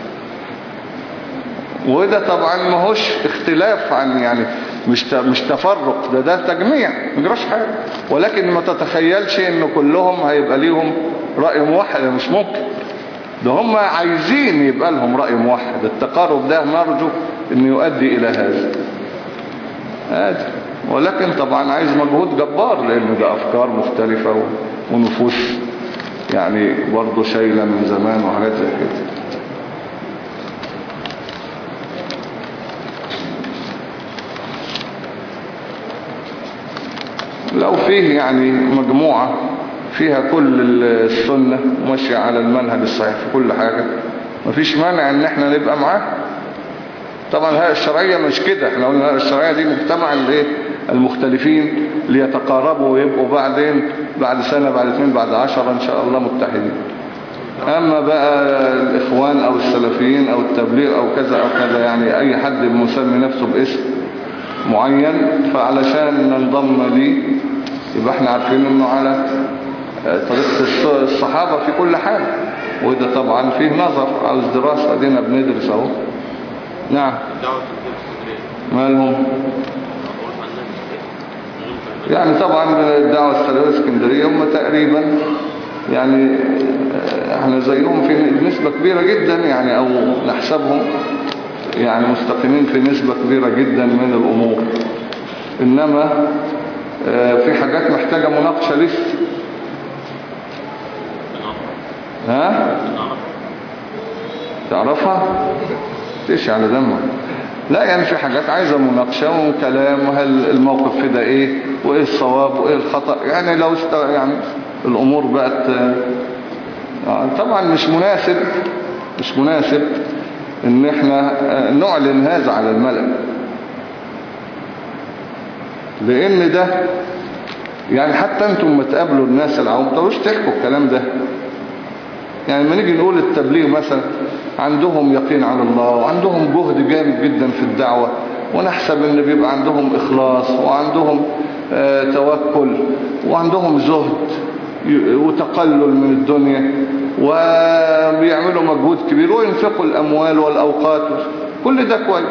وده طبعا ما هوش اختلاف عن يعني مش مش تفرق، ده ده تجميع ما يجراش حاجة، ولكن ما تتخيلش انه كلهم هيبقى ليهم رأي موحد، مش ممكن. ده هم عايزين يبقى لهم رأي موحد. التقارب ده نرجو انه يؤدي الى هذا هذا ولكن طبعا عايز مجهود جبار، لان ده افكار مختلفة ونفوس يعني برضه شايلة من زمان وحاجات زي كده. لو فيه يعني مجموعة فيها كل السنة وماشية على المنهج الصحيح في كل حاجة، مفيش مانع ان احنا نبقى معاه. طبعا الهيئة الشرعية مش كده، احنا قلنا الهيئة الشرعية دي مجتمع الايه المختلفين ليتقاربوا ويبقوا بعدين بعد سنة بعد اثنين بعد عشرة ان شاء الله متحدين. اما بقى الاخوان او السلفيين او التبليغ او كذا او كذا، يعني اي حد مسمي نفسه باسم معين، فعلشان ننضم ليه يبقى احنا عارفين انه على طريقة الصحابة في كل حاجة. وده طبعا فيه نظر عاوز دراسة، ادينا بندرس اهو. نعم. مالهم؟ يعني طبعا الدعوة السلفية الاسكندرية هم تقريبا يعني احنا زيهم في نسبة كبيرة جدا، يعني او نحسبهم يعني مستقيمين في نسبة كبيرة جدا من الامور. انما في حاجات محتاجة مناقشة لسه. ها تعرفها تيش على دمك؟ لا يعني في حاجات عايزة مناقشة وكلام، وهل الموقف في ده ايه وايه الصواب وايه الخطأ. يعني لو است... يعني الامور بقت طبعا مش مناسب مش مناسب ان احنا نعلن هذا على الملأ، لان ده يعني حتى انتم لما تقابلوا الناس العوام متقدروش تحكوا الكلام ده. يعني لما نيجي نقول التبليغ مثلا عندهم يقين على الله وعندهم جهد جامد جدا في الدعوة، ونحسب ان بيبقى عندهم اخلاص وعندهم آه توكل وعندهم زهد وتقلل من الدنيا وبيعملوا مجهود كبير وينفقوا الاموال والاوقات، كل ده كويس.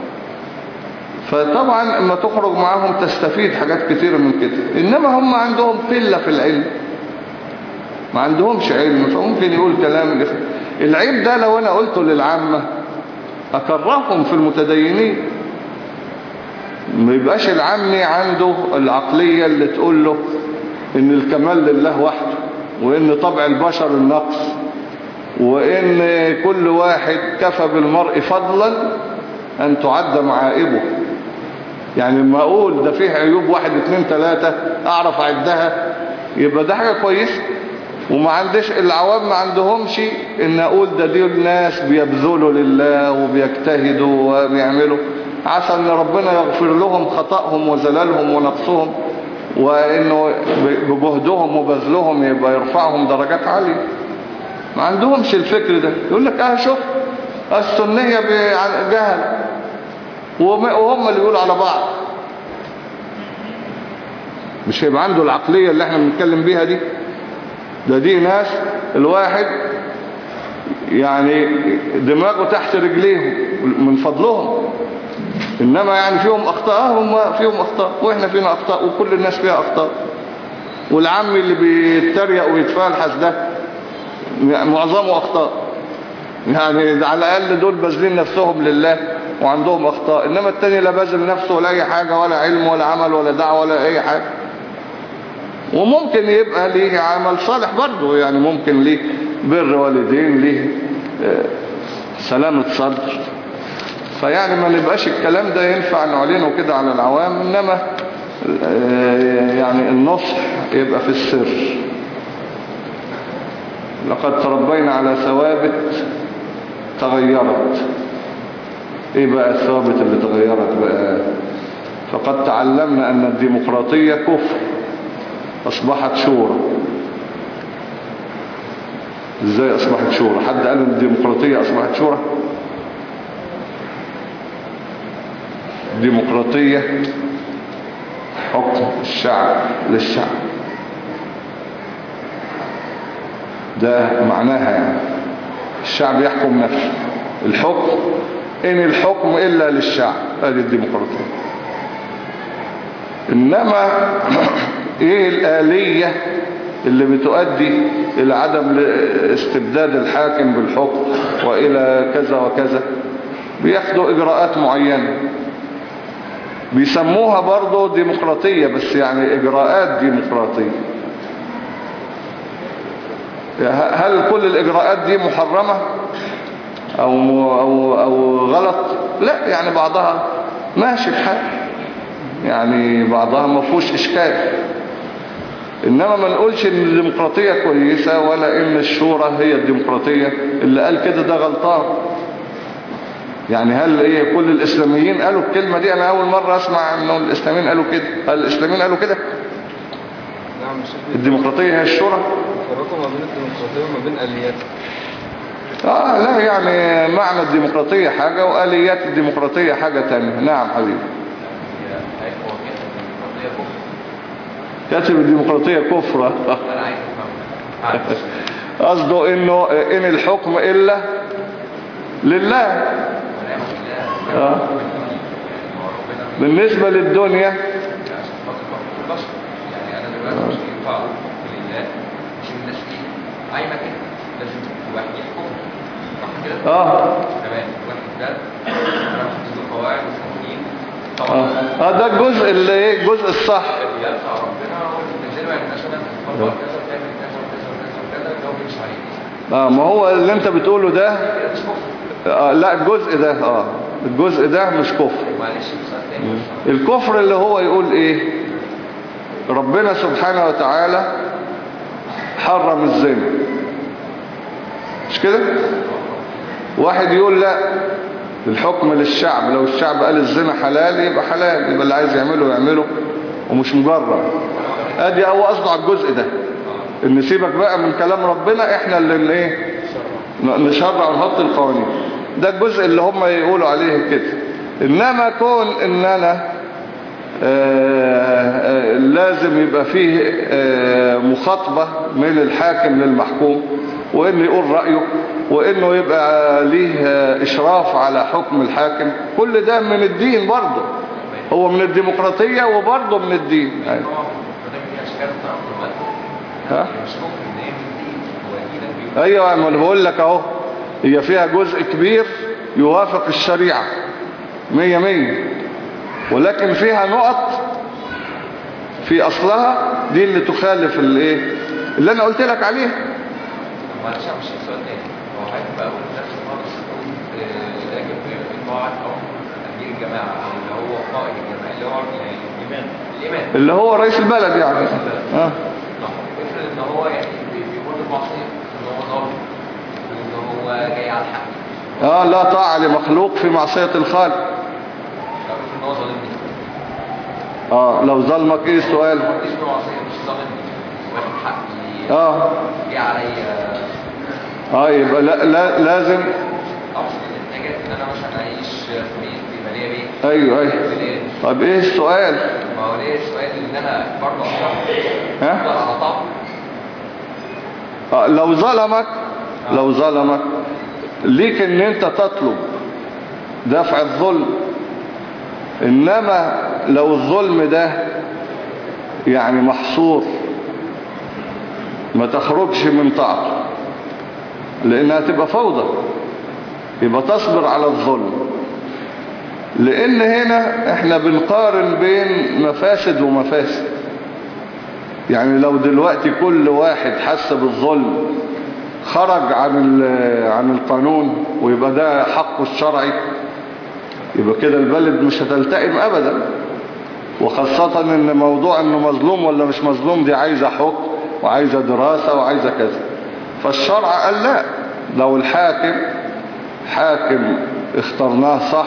فطبعا لما تخرج معاهم تستفيد حاجات كتيرة من كده. انما هم عندهم قلة في العلم، ما عندهمش علم، فممكن يقول كلام. العيب ده لو انا قلته للعامة اكرههم في المتدينين، ما يبقاش العامي عنده العقلية اللي تقول له ان الكمال لله وحده، وان طبع البشر النقص، وان كل واحد كفى بالمرء فضلا ان تعد معائبه. يعني لما اقول ده فيه عيوب واحد اتنين تلاتة اعرف اعدها، يبقى ده حاجة كويسة. وما عندش العوام ما عندهمش ان اقول ده دي الناس بيبذلوا لله وبيجتهدوا وبيعملوا، عسى ان ربنا يغفر لهم خطأهم وزلالهم ونقصهم، وانه بجهدهم وبذلهم يبقى يرفعهم درجات عالية. ما عندهمش الفكر ده. يقول لك اه شوف السنية جهل وهم اللي يقولوا على بعض. مش هيبقى عنده العقلية اللي احنا بنتكلم بيها دي. ده دي ناس الواحد يعني دماغه تحت رجليهم من فضلهم، انما يعني فيهم اخطاء، هم فيهم اخطاء واحنا فينا اخطاء وكل الناس فيها اخطاء. والعم اللي بيتريق ويتفلحس ده معظمه اخطاء، يعني على الاقل دول باذلين نفسهم لله وعندهم اخطاء، انما التاني لا باذل نفسه ولا اي حاجة ولا علم ولا عمل ولا دعوة ولا اي حاجة. وممكن يبقى ليه عمل صالح برضه، يعني ممكن ليه بر والدين، ليه سلامة صدر. فيعني ما نبقاش الكلام ده ينفع نعلنه كده على العوام، انما يعني النصح يبقى في السر. لقد تربينا على ثوابت تغيرت. ايه بقى الثوابت اللي تغيرت بقى؟ فقد تعلمنا ان الديمقراطية كفر اصبحت شورى. ازاي اصبحت شورى؟ حد قال ان الديمقراطية اصبحت شورى؟ الديمقراطية حكم الشعب للشعب، ده معناها يعني الشعب يحكم نفسه. الحكم ان الحكم الا للشعب، هذه الديمقراطية. انما ايه الآلية اللي بتؤدي الى عدم استبداد الحاكم بالحكم والى كذا وكذا؟ بياخدوا اجراءات معينة بيسموها برضو ديمقراطية، بس يعني اجراءات ديمقراطية. هل كل الاجراءات دي محرمة او, أو, أو غلط؟ لا، يعني بعضها ماشي بحال، يعني بعضها ما فيهوش اشكال. انما ما نقولش ان الديمقراطية كويسة ولا ان الشورى هي الديمقراطية. اللي قال كده ده غلطان. يعني هل ايه كل الاسلاميين قالوا الكلمة دي؟ انا اول مرة اسمع انه الاسلاميين قالوا كده. هل الاسلاميين قالوا كده؟ نعم. مش الديمقراطية هي الشورى؟ فرقوا ما بين الديمقراطية وما بين آلياتها. اه لا، يعني معنى الديمقراطية حاجة وآليات الديمقراطية حاجة تانية. نعم حبيبي. كاتب الديمقراطية كفرة. قصده انه ان الحكم الا لله. آه. بالنسبة للدنيا اه اه ده الجزء اللي ايه الجزء الصح. اه ما هو اللي انت بتقوله ده آه لا الجزء ده اه الجزء ده مش كفر. الكفر اللي هو يقول ايه؟ ربنا سبحانه وتعالى حرم الزنا، مش كده؟ واحد يقول لا، الحكم للشعب، لو الشعب قال الزنا حلال يبقى حلال، يبقى اللي عايز يعمله يعمله ومش مجرد. ادي هو قصده على الجزء ده، ان سيبك بقى من كلام ربنا، احنا اللي ايه نشرع ونحط القوانين. ده الجزء اللي هم يقولوا عليه كده. انما كون ان انا آآ آآ لازم يبقى فيه مخاطبة من الحاكم للمحكوم، وانه يقول رأيه، وانه يبقى ليه اشراف على حكم الحاكم، كل ده من الدين برضه، هو من الديمقراطية وبرضه من الدين. أيوة. ها؟ ايوه، ما انا بقول لك اهو، هي فيها جزء كبير يوافق الشريعة مية مية، ولكن فيها نقط في اصلها دي اللي تخالف الايه اللي انا قلت لك عليها. معلش مش السؤال تاني، هو حضرتك بقى قلت نفس خالص، راكب القاعة او امير الجماعة او اللي هو قائد الجماعة اللي هو الامام الامام اللي هو رئيس البلد يعني. اه افرض ان هو يعني بيقول المعصية ان هو ظالم وان هو جاي على الحق. اه لا طاعة لمخلوق في معصية الخالق. لو افرض ان هو ظالمني. اه لو ظلمك ايه السؤال؟ اسمه معصية مش ظالمني، واخد حقي اه جه عليا. اه يبقى لا لا لازم اقصد النتيجة ان انا مثلا اعيش في بيت يبقى ليا بيت. ايوه ايوه. طب ايه السؤال؟ ما هو ليه السؤال ان انا برضه اطلع ها؟ على طب. آه لو ظلمك لو ظلمك ليك ان انت تطلب دفع الظلم، انما لو الظلم ده يعني محصور ما تخرجش من طاعته، لانها تبقى فوضى، يبقى تصبر على الظلم. لان هنا احنا بنقارن بين مفاسد ومفاسد. يعني لو دلوقتي كل واحد حس بالظلم خرج عن عن القانون ويبقى ده حقه الشرعي، يبقى كده البلد مش هتلتئم ابدا. وخاصة ان موضوع انه مظلوم ولا مش مظلوم دي عايزة حكم وعايزة دراسة وعايزة كذا. فالشرع قال لا، لو الحاكم حاكم اخترناه صح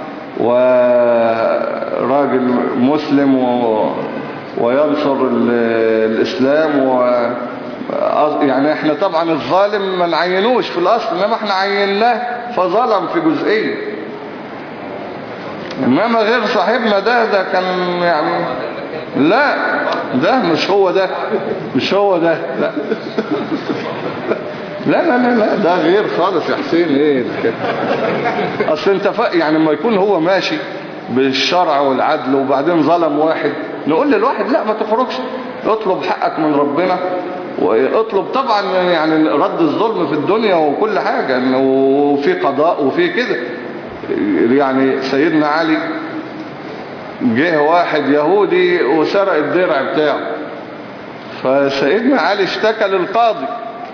وراجل مسلم و... وينصر الاسلام و... يعني احنا طبعا الظالم ما نعينوش في الاصل، انما احنا عيناه فظلم في جزئية. انما غير صاحبنا ده ده كان يعني لا، ده مش هو ده مش هو ده لا لا لا لا, لا ده غير خالص يا حسين. ايه كده؟ اصل انت ف... يعني لما يكون هو ماشي بالشرع والعدل وبعدين ظلم واحد، نقول للواحد لا ما تخرجش، اطلب حقك من ربنا، واطلب طبعا يعني رد الظلم في الدنيا وكل حاجة، وفي قضاء وفي كده. يعني سيدنا علي جه واحد يهودي وسرق الدرع بتاعه، فسيدنا علي اشتكى للقاضي.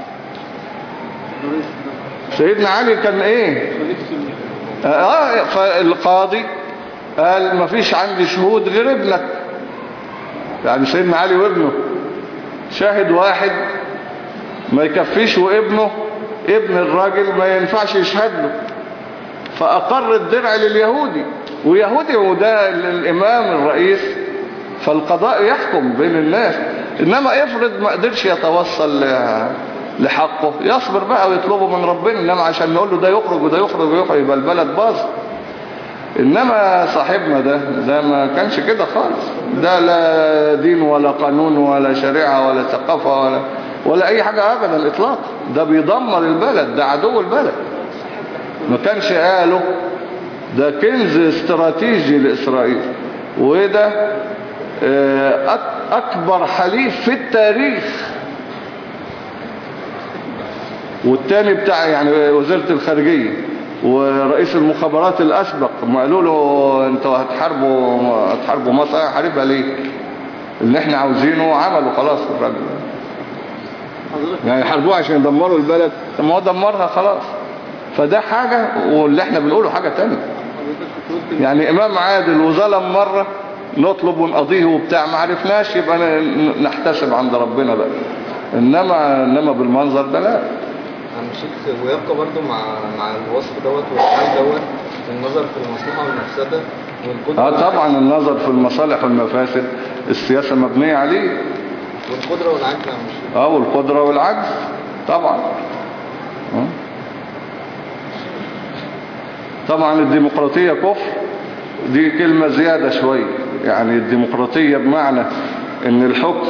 سيدنا علي كان ايه اه فالقاضي قال ما فيش عندي شهود غير ابنك، يعني سيدنا علي وابنه، شاهد واحد ما يكفيش، وابنه ابن الراجل ما ينفعش يشهد له، فأقر الدرع لليهودي، ويهودي وده الإمام الرئيس، فالقضاء يحكم بين الناس. إنما افرض ما قدرش يتوصل لحقه، يصبر بقى ويطلبه من ربنا. إنما عشان نقول له ده يخرج وده يخرج ويخرج يبقى البلد باظ. إنما صاحبنا ده ده ما كانش كده خالص، ده لا دين ولا قانون ولا شريعة ولا ثقافة ولا ولا أي حاجة أبدا إطلاق. ده بيدمر البلد، ده عدو البلد. ما كانش قاله ده كنز استراتيجي لإسرائيل، وده أكبر حليف في التاريخ. والتاني بتاع يعني وزيرة الخارجية ورئيس المخابرات الأسبق ما قالوا له انتوا هتحاربوا هتحاربوا مصر، هحاربها ليه؟ اللي احنا عاوزينه عملوا خلاص الراجل، يعني حاربوه عشان يدمروا البلد، ما هو دمرها خلاص. فده حاجة، واللي احنا بنقوله حاجة تانية. يعني امام عادل وظلم مرة نطلب ونقضيه وبتاع، ما عرفناش يبقى نحتسب عند ربنا بقى. انما انما بالمنظر ده لا. الشيخ، ويبقى برضو مع مع الوصف دوت والحال دوت النظر في المصلحة والمفسدة والقدرة. اه طبعا النظر في المصالح والمفاسد السياسة مبنية عليه. والقدرة والعجز يا عم الشيخ. اه والقدرة والعجز طبعا. آه. طبعا الديمقراطية كفر، دي كلمة زيادة شوية. يعني الديمقراطية بمعنى ان الحكم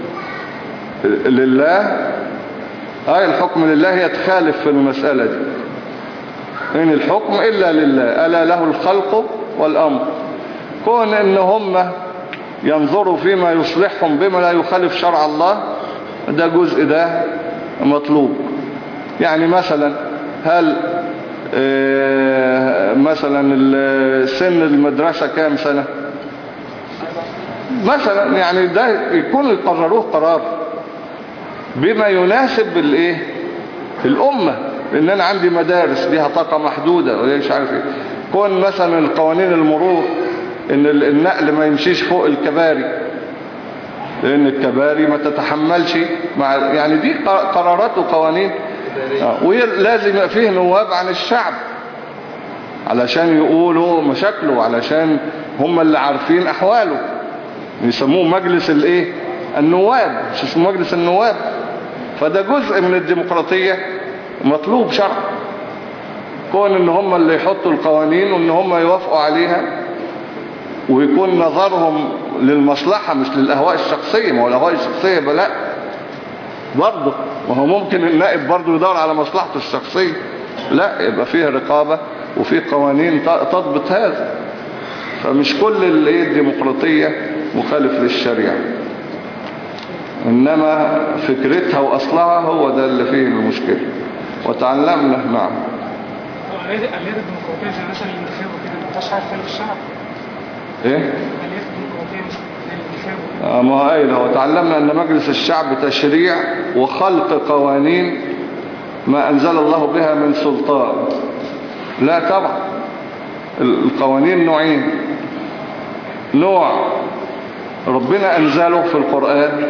لله، آه الحكم لله هي تخالف في المسألة دي. إن الحكم إلا لله ألا له الخلق والأمر. كون إن هم ينظروا فيما يصلحهم بما لا يخالف شرع الله، ده جزء ده مطلوب. يعني مثلا هل مثلا سن المدرسة كام سنة مثلا، يعني ده يكون يقرروه قرار بما يناسب الايه الأمة. لأن أنا عندي مدارس ليها طاقة محدودة ومش عارف ايه. كون مثلا القوانين المرور ان النقل ما يمشيش فوق الكباري، لأن الكباري ما تتحملش مع، يعني دي قرارات وقوانين. ولازم يبقى فيه نواب عن الشعب علشان يقولوا مشاكله، علشان هم اللي عارفين أحواله. يسموه مجلس الايه النواب، مش اسمه مجلس النواب. فده جزء من الديمقراطية مطلوب شرعا. كون ان هم اللي يحطوا القوانين وان هم يوافقوا عليها، ويكون نظرهم للمصلحة مش للأهواء الشخصية. ما هو الأهواء الشخصية بلا برضه، ما هو ممكن النائب برضه يدور على مصلحته الشخصية. لا، يبقى فيه رقابة وفيه قوانين تضبط هذا. فمش كل اللي الديمقراطية مخالف للشريعة، إنما فكرتها وأصلها هو ده اللي فيه المشكلة. وتعلمنا نعم آليات الديمقراطية زي مثلا الانتخاب وكده ما بتبقاش عارف في الشعب. إيه؟ آليات الديمقراطية مش زي الانتخاب وكده. آه ما هو أين هو تعلمنا أن مجلس الشعب تشريع وخلق قوانين ما أنزل الله بها من سلطان. لا طبعا، القوانين نوعين. نوع ربنا أنزله في القرآن،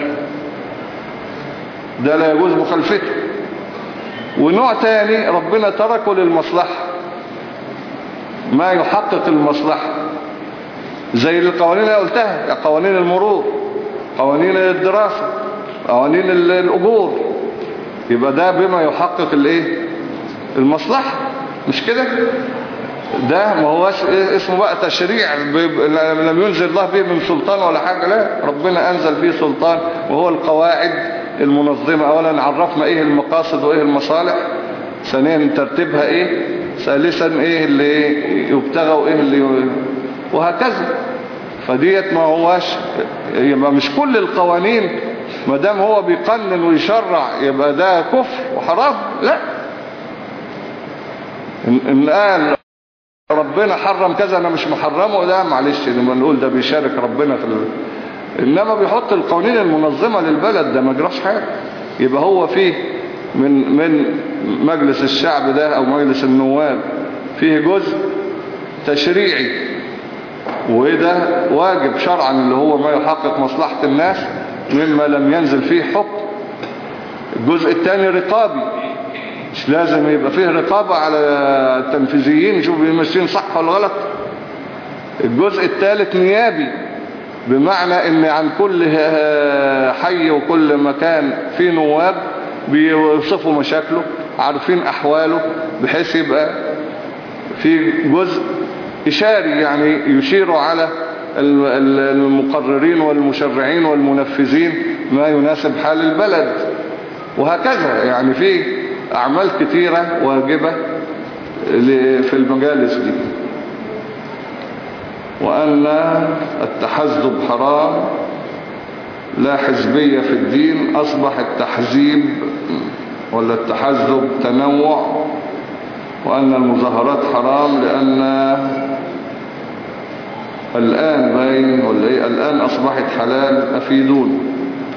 ده لا يجوز مخالفته. ونوع تاني ربنا تركه للمصلحة، ما يحقق المصلحة، زي القوانين اللي قلتها، قوانين المرور، قوانين الدراسة، قوانين الأجور. يبقى ده بما يحقق الايه المصلحة، مش كده؟ ده ما هو اسمه بقى تشريع لم ينزل الله به من سلطان ولا حاجة. لا، ربنا أنزل به سلطان، وهو القواعد المنظمة. أولا عرفنا ايه المقاصد وايه المصالح، ثانيا ترتيبها ايه، ثالثا ايه اللي يبتغى وايه اللي، وهكذا. فديت ما هواش، يبقى مش كل القوانين ما دام هو بيقنن ويشرع يبقى ده كفر وحرام. لا، إن قال ربنا حرم كذا انا مش محرمه، ده معلش لما نقول ده بيشارك ربنا في ال... انما بيحط القوانين المنظمة للبلد، ده ما جراش حاجة. يبقى هو فيه من من مجلس الشعب ده او مجلس النواب فيه جزء تشريعي، وده واجب شرعا اللي هو ما يحقق مصلحة الناس مما لم ينزل فيه حكم. الجزء الثاني رقابي، مش لازم يبقى فيه رقابة على التنفيذيين يشوفوا بيمشين صح ولا غلط. الجزء الثالث نيابي، بمعنى ان عن كل حي وكل مكان فيه نواب بيوصفوا مشاكله، عارفين احواله، بحيث يبقى في جزء إشاري، يعني يشيروا على المقررين والمشرعين والمنفذين ما يناسب حال البلد. وهكذا يعني في أعمال كثيرة واجبة في المجالس دي. وأن التحزب حرام، لا حزبية في الدين، أصبح التحزيب ولا التحزب تنوع. وأن المظاهرات حرام لأن الآن باين ولا إيه الآن أصبحت حلال، أفيدون.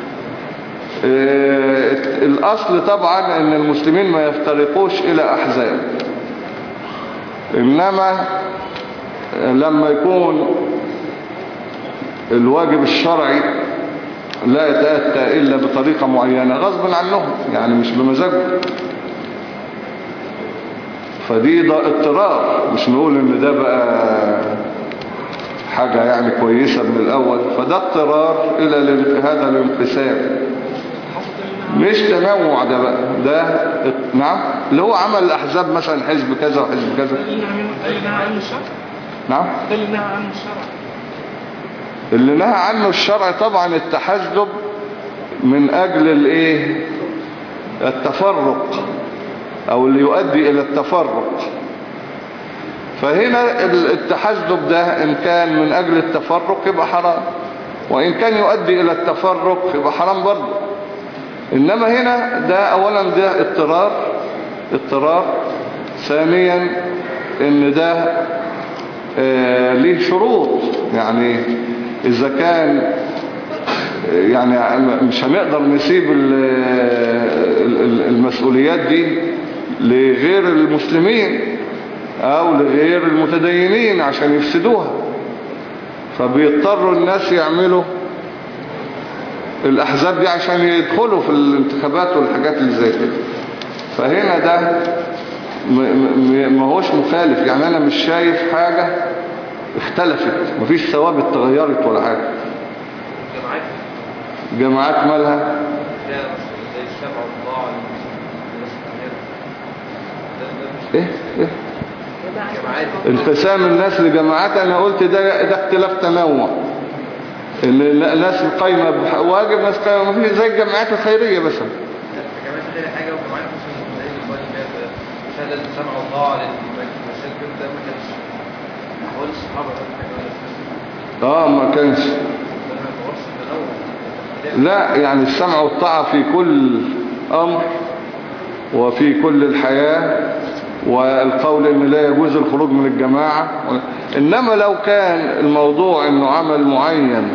إيه الأصل طبعا أن المسلمين ما يفترقوش إلى أحزاب، إنما لما يكون الواجب الشرعي لا يتأتى إلا بطريقة معينة غصبا عنهم، يعني مش بمزاجهم. فدي ده اضطرار، مش نقول ان ده بقى حاجة يعني كويسة من الاول، فده اضطرار الى ال- هذا الانقسام، مش تنوع ده بقى ده. نعم، اللي هو عمل الاحزاب مثلا حزب كذا وحزب كذا. ده اللي نهى عنه الشرع. نعم، ده اللي نهى عنه الشرع. اللي نهى عنه الشرع طبعا التحزب من اجل الايه، التفرق، او اللي يؤدي الى التفرق. فهنا التحزب ده ان كان من اجل التفرق يبقى حرام، وان كان يؤدي الى التفرق يبقى حرام برضه. انما هنا ده اولا ده اضطرار اضطرار ثانيا ان ده آه ليه شروط، يعني اذا كان يعني مش هنقدر نسيب المسؤوليات دي لغير المسلمين او لغير المتدينين عشان يفسدوها، فبيضطروا الناس يعملوا الاحزاب دي عشان يدخلوا في الانتخابات والحاجات اللي زي كده. فهنا ده ما هوش مخالف، يعني انا مش شايف حاجة اختلفت، مفيش ثوابت اتغيرت ولا حاجة. جماعات جماعات مالها زي السبع والضاع ايه ايه جماعات انقسام الناس لجماعات، انا قلت ده ده اختلاف تنوع، ان ناس قايمه بواجب ناس قايمه ما فيش، زي الجماعات الخيريه مثلا. جماعات غير حاجه، وجماعات مثلا زي الاخوان اللي شهاده السبع والضاع للمساجد ده ما كانش احوال الصحابه اه ما كانش، لا يعني السمع والطاعه في كل امر وفي كل الحياه، والقول ان لا يجوز الخروج من الجماعة. انما لو كان الموضوع انه عمل معين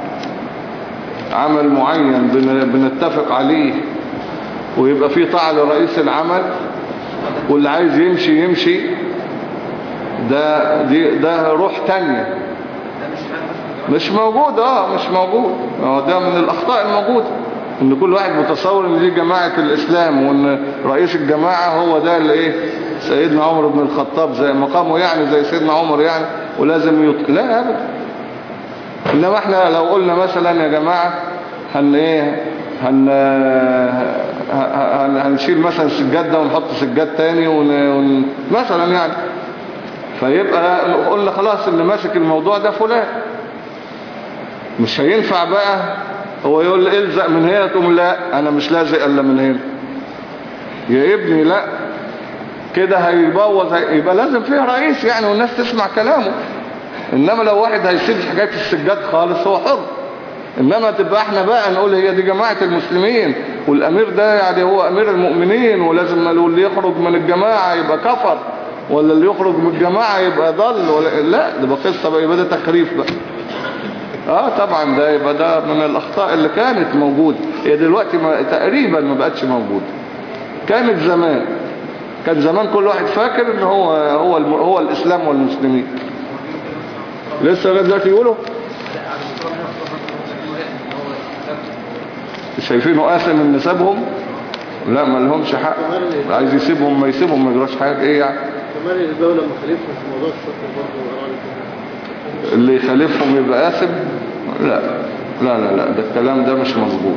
عمل معين بنتفق عليه ويبقى فيه طاعة لرئيس العمل واللي عايز يمشي يمشي، ده دي ده روح تانية مش موجود. اه مش موجود، ده من الاخطاء الموجودة، ان كل واحد متصور ان دي جماعة الاسلام وان رئيس الجماعة هو ده اللي ايه، سيدنا عمر بن الخطاب زي مقامه يعني زي سيدنا عمر يعني، ولازم يط... لا ابدا. انما احنا لو قلنا مثلا يا جماعة هن ايه هن... هن... هنشيل مثلا السجاد ده ونحط سجاد تاني ون... ون... مثلا يعني، فيبقى قلنا خلاص اللي ماسك الموضوع ده فلان، مش هينفع بقى هو يقول لي الزق من هنا، تقوم لا انا مش لازق الا من هنا يا ابني، لا كده هيبوظ، يبقى لازم فيه رئيس يعني والناس تسمع كلامه. انما لو واحد هيسيب حكاية السجاد خالص هو حر. انما تبقى احنا بقى نقول هي دي جماعة المسلمين والامير ده يعني هو امير المؤمنين، ولازم اللي يخرج من الجماعة يبقى كفر، ولا اللي يخرج من الجماعة يبقى ضل، ولا لا ده بقى قصة بقى، يبقى ده تخريف بقى. اه طبعا ده يبقى ده من الاخطاء اللي كانت موجودة، هي دلوقتي ما تقريبا ما بقتش موجودة. كانت زمان كان زمان كل واحد فاكر ان هو هو الم... هو الاسلام والمسلمين. لسه لغايه دلوقتي يقولوا شايفينه آثم ان سابهم، لا ما لهمش حق، عايز يسيبهم ما يسيبهم، ما يجراش حاجه. ايه يعني كمان الدوله مخالفهم في موضوع الشرطه برضه، اللي يخالفهم يبقى آثم؟ لا لا لا لا، ده الكلام ده مش مظبوط.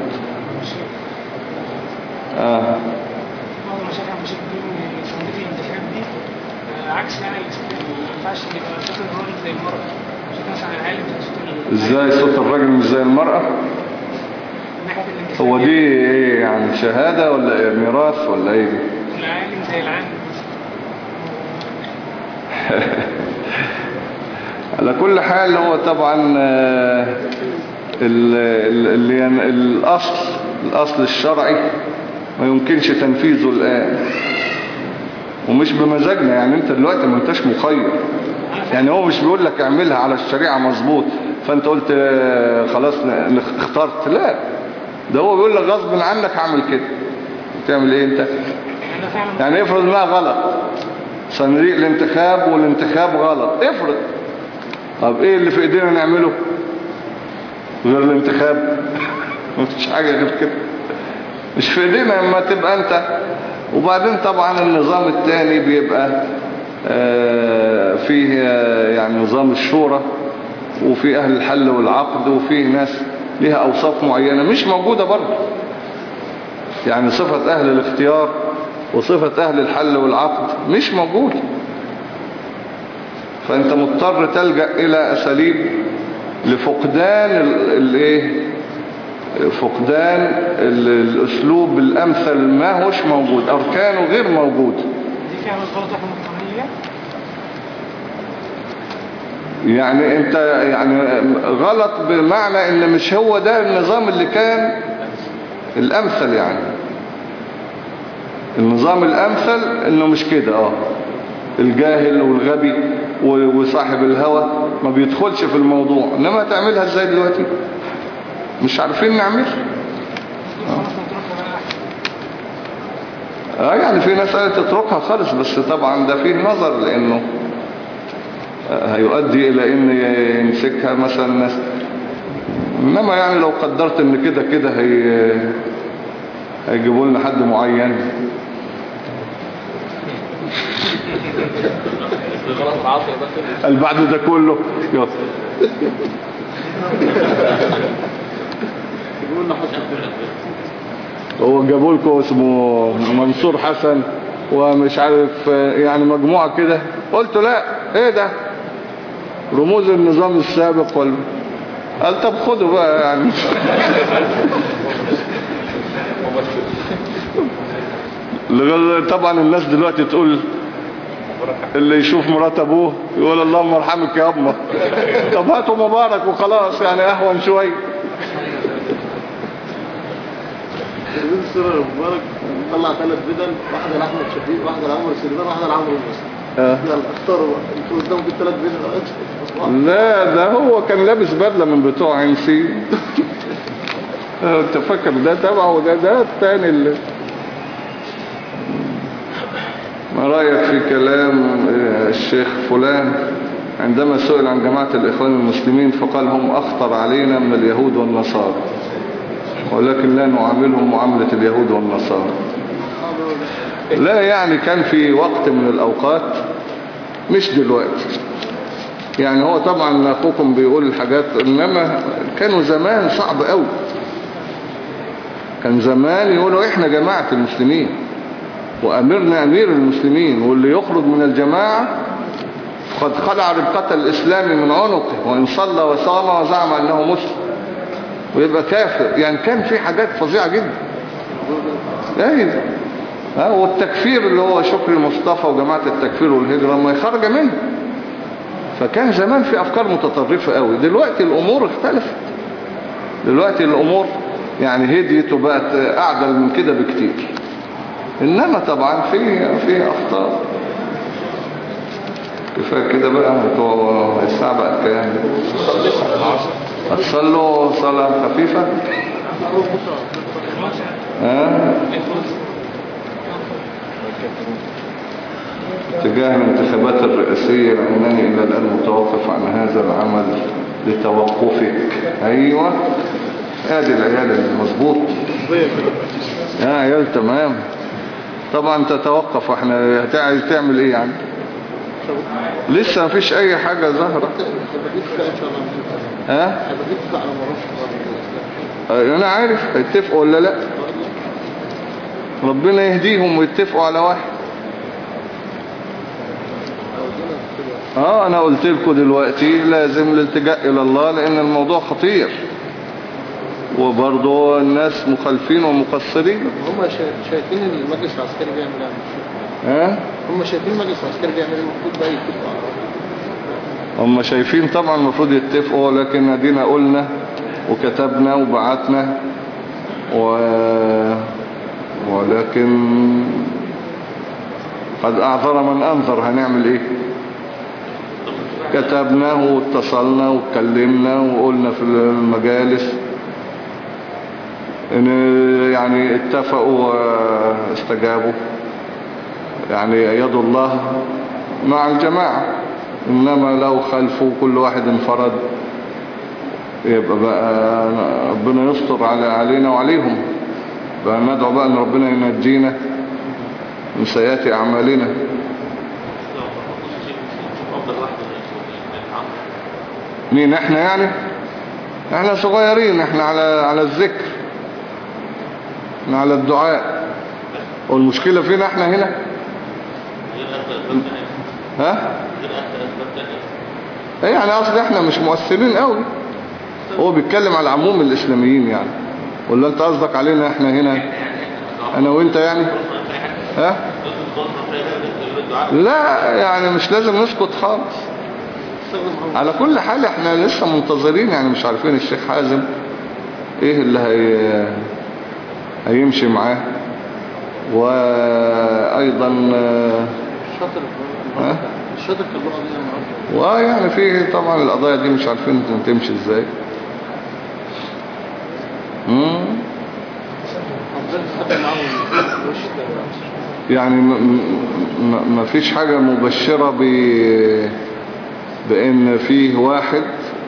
اه بعض المشاكل مش بيقولوا صندوق الانتخاب دي آه، عكس يعني الاسلام، ما ينفعش يبقى صوت الراجل زي المرأة، صوت مثلا العالم زي صوت ازاي صوت الراجل مش زي المرأة؟ من ناحية الانتخاب هو دي ايه يعني، شهادة ولا إيه؟ ميراث ولا ايه دي؟ العالم زي العالم. على كل حال هو طبعا آه، ال- ال- اللي ين- الاصل الاصل الشرعي ما يمكنش تنفيذه الآن، ومش بمزاجنا يعني. انت دلوقتي ما انتش مخير يعني، هو مش بيقول لك اعملها على الشريعة مظبوط فانت قلت آه، خلاص ن- اخترت، لا ده هو بيقول لك غصب عنك هعمل كده. تعمل ايه انت يعني؟ افرض انها غلط، صناديق الانتخاب والانتخاب غلط، افرض، طب ايه اللي في ايدينا نعمله غير الانتخاب؟ مفيش حاجة غير كده، مش في ايدينا. اما تبقى انت وبعدين طبعا النظام الثاني بيبقى آه، فيه آه، يعني نظام الشورى، وفي أهل الحل والعقد، وفي ناس لها أوصاف معينة مش موجودة برضه. يعني صفة أهل الاختيار وصفة أهل الحل والعقد مش موجودة. فأنت مضطر تلجأ إلى أساليب لفقدان الايه فقدان الأسلوب الأمثل، ما هوش موجود، أركانه غير موجود. دي فيها غلط احنا مقتنعين يعني انت يعني غلط بمعنى ان مش هو ده النظام اللي كان الامثل. يعني النظام الامثل انه مش كده. اه الجاهل والغبي وصاحب الهوى ما بيدخلش في الموضوع. انما تعملها ازاي دلوقتي؟ مش عارفين نعمل. اه يعني في ناس قالت تتركها خالص، بس طبعا ده فيه نظر، لانه هيؤدي الى ان يمسكها مثلا ناس. انما يعني لو قدرت ان كده كده هي هيجيبوا لنا حد معين. البعد ده كله يلا هو جابوا لكم اسمه منصور حسن ومش عارف يعني مجموعة كده. قلت لا ايه ده رموز النظام السابق ولا قال طب خدوا بقى يعني. طبعا الناس دلوقتي تقول اللي يشوف مرات ابوه يقول اللهم ارحمك يا امه. طب هاتوا مبارك وخلاص يعني اهون شويه. تلفزيون السوري المبارك طلع ثلاث بدل، واحده لاحمد شفيق، واحده لعمر السليمان، واحده لعمرو موسى. اه يلا اختاروا انتوا قدامكم الثلاث بدل. لا ده هو كان لابس بدله من بتوع عنسي. انت فاكر ده تبعه وده ده الثاني اللي... ما رأيك في كلام الشيخ فلان عندما سئل عن جماعة الإخوان المسلمين فقال هم أخطر علينا من اليهود والنصارى ولكن لا نعاملهم معاملة اليهود والنصارى. لا يعني كان في وقت من الأوقات مش دلوقتي. يعني هو طبعا أخوكم بيقول الحاجات، إنما كانوا زمان صعب قوي. كان زمان يقولوا إحنا جماعة المسلمين وأمرنا أمير المسلمين، واللي يخرج من الجماعة قد خلع ربقة الإسلام من عنقه وإن صلى وصام وزعم أنه مسلم ويبقى كافر. يعني كان في حاجات فظيعة جدا. ايه ها والتكفير اللي هو شكري مصطفى وجماعة التكفير والهجرة ما يخرج منه. فكان زمان في أفكار متطرفة قوي. دلوقتي الأمور اختلفت. دلوقتي الأمور يعني هديت وبقت أعدل من كده بكتير. إنما طبعا في في أخطاء. كفاية كده بقى. الساعة بقت كام؟ هتصلوا صلاة خفيفة؟ ها؟ تجاه الانتخابات الرئاسية أنني إلى الآن متوقف عن هذا العمل لتوقفك. أيوة ادي العيال المظبوط. يا عيال تمام. طبعا تتوقف. احنا عايز تعمل ايه يعني؟ لسه ما فيش اي حاجة ظاهرة. ها؟ انا عارف هيتفقوا ولا لا. ربنا يهديهم ويتفقوا على واحد. اه انا قلت لكم دلوقتي لازم الالتجاء الى الله لان الموضوع خطير. وبرضه الناس مخالفين ومقصرين. هم شايفين المجلس العسكري بيعمل ايه؟ ها؟ هم شايفين المجلس العسكري بيعمل ايه؟ المفروض بقى يتفقوا على هم شايفين طبعا المفروض يتفقوا، لكن ادينا قلنا وكتبنا وبعتنا و... ولكن قد اعذر من انذر. هنعمل ايه؟ كتبنا واتصلنا واتكلمنا وقلنا في المجالس ان يعني اتفقوا واستجابوا. يعني يد الله مع الجماعة. انما لو خلفوا كل واحد انفرد يبقى بقى ربنا يستر على علينا وعليهم. فندعو بقى ان ربنا ينجينا من سيئات أعمالنا. مين احنا يعني؟ احنا صغيرين، احنا على على الذكر، احنا على الدعاء. والمشكلة فينا احنا هنا. ها؟ يعني اصل احنا مش مؤثرين قوي. هو بيتكلم على عموم الاسلاميين يعني، ولا انت قصدك علينا احنا هنا انا وانت يعني؟ ها؟ لا يعني مش لازم نسكت خالص. على كل حال احنا لسه منتظرين يعني، مش عارفين الشيخ حازم ايه اللي هي هيمشي معاه. وايضا الشاطر الشاطر في اللغة دي النهارده. واه يعني في طبعا القضايا دي مش عارفين تمشي ازاي. امم يعني ما فيش حاجة مبشرة ب بأن فيه واحد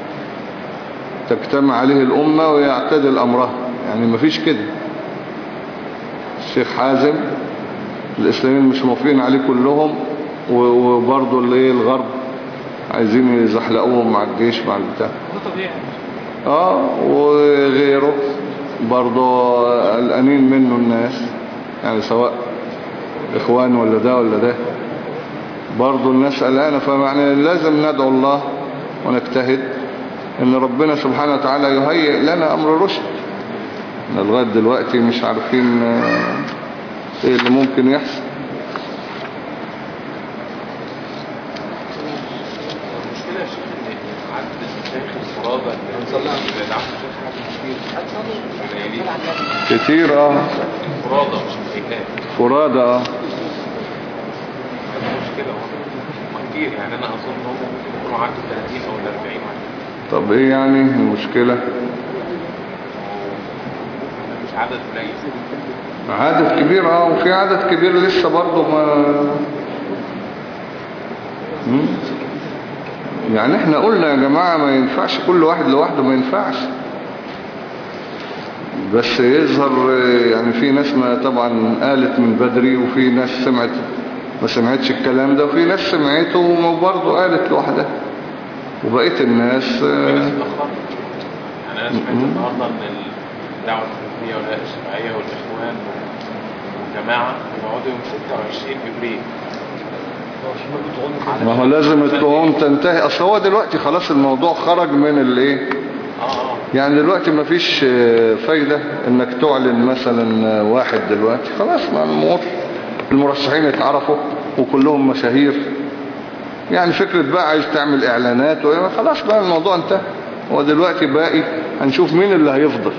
تجتمع عليه الأمة ويعتدل أمرها، يعني ما فيش كده. الشيخ حازم الإسلاميين مش موافقين عليه كلهم، وبرضه اللي الغرب عايزين يزحلقوهم مع الجيش مع البتاع. ده طبيعي. اه وغيره برضه قلقانين منه الناس، يعني سواء إخوان ولا ده ولا ده، برضو الناس قلقانة. فمعنى لازم ندعو الله ونجتهد ان ربنا سبحانه وتعالى يهيئ لنا امر رشد. لغاية دلوقتي مش عارفين ايه اللي ممكن يحصل. المشكلة يا شيخ ان عدد المشايخ الفرادة اللي هنصلي على العصر الشيخ حاجة كتير كتير اه فرادة مش مشيئات فرادة اه مشكلة كتير يعني. انا اظن هم ممكن يكونوا عدد ثلاثين او أربعين واحد. طب ايه يعني المشكلة؟ مش عدد قليل، عدد كبير اه وفي عدد كبير لسه برضه ما مم. يعني احنا قلنا يا جماعة ما ينفعش كل واحد لوحده، ما ينفعش. بس يظهر يعني في ناس ما طبعا قالت من بدري، وفي ناس سمعت ما سمعتش الكلام ده، وفي ناس سمعته وبرضه قالت لوحدها، وبقيت الناس يعني انا سمعت النهارده ان الدعوه السلفيه والهيئه الشرعيه والاخوان والجماعه يقعدوا يوم ستة وعشرين ابريل. ما هو لازم الطعون تنتهي. اصل هو دلوقتي خلاص الموضوع خرج من الايه يعني. دلوقتي ما فيش فايدة انك تعلن مثلا واحد دلوقتي، خلاص ما الامور المرشحين اتعرفوا وكلهم مشاهير يعني. فكرة بقى عايز تعمل اعلانات خلاص بقى الموضوع انتهى. هو دلوقتي باقي هنشوف مين اللي هيفضل.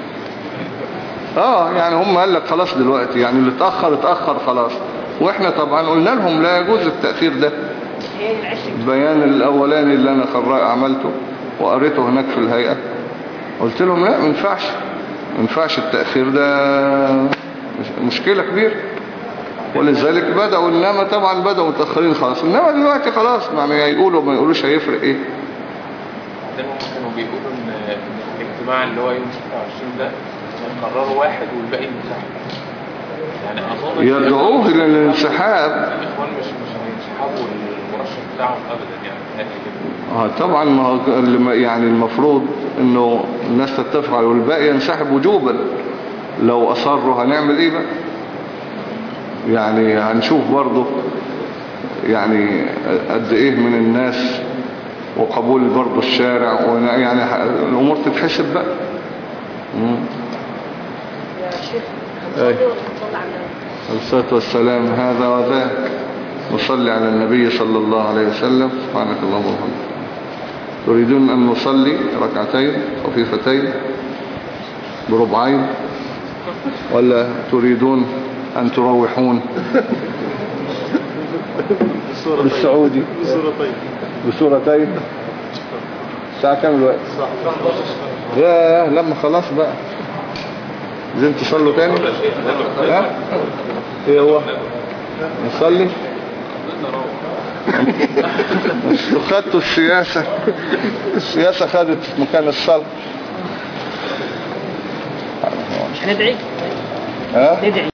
اه يعني هم قال لك خلاص دلوقتي يعني اللي اتأخر اتأخر خلاص. واحنا طبعا قلنا لهم لا يجوز التأخير ده. البيان الاولاني اللي انا خرج عملته وقريته هناك في الهيئة، قلت لهم لا ما ينفعش ما ينفعش التأخير ده، مشكلة كبيرة. ولذلك بدأوا، انما طبعا بدأوا متأخرين خلاص. انما دلوقتي خلاص يعني يقولوا ما يقولوش هيفرق ايه. كانوا بيقولوا ان الاجتماع اللي هو يوم ستة وعشرين ده قرروا واحد والباقي انسحب. يعني اظن يدعوه الى الانسحاب. الاخوان مش مش هينسحبوا المرشح بتاعهم ابدا يعني. اه طبعا ما هو يعني المفروض انه الناس تتفق عليه والباقي ينسحب وجوبا. لو اصروا هنعمل ايه بقى يعني؟ هنشوف برضه يعني قد ايه من الناس وقبول برضه الشارع، يعني الامور تتحسب بقى. مم. يا شيخ هنصلي ولا هنصلي على النبي؟ الصلاة والسلام هذا وذاك. نصلي على النبي صلى الله عليه وسلم. سبحانك اللهم وبحمدك. تريدون أن نصلي ركعتين خفيفتين بربعين، ولا تريدون أن تروحون بالسعودي بصورتين بسورتين؟ الساعة كام الوقت؟ ياه لما خلاص بقى عايزين تصلوا تاني؟ ها؟ ايه هو؟ نصلي؟ انتوا خدتوا السياسة، السياسة خدت مكان الصلاة. مش هندعي؟ ها؟ ندعي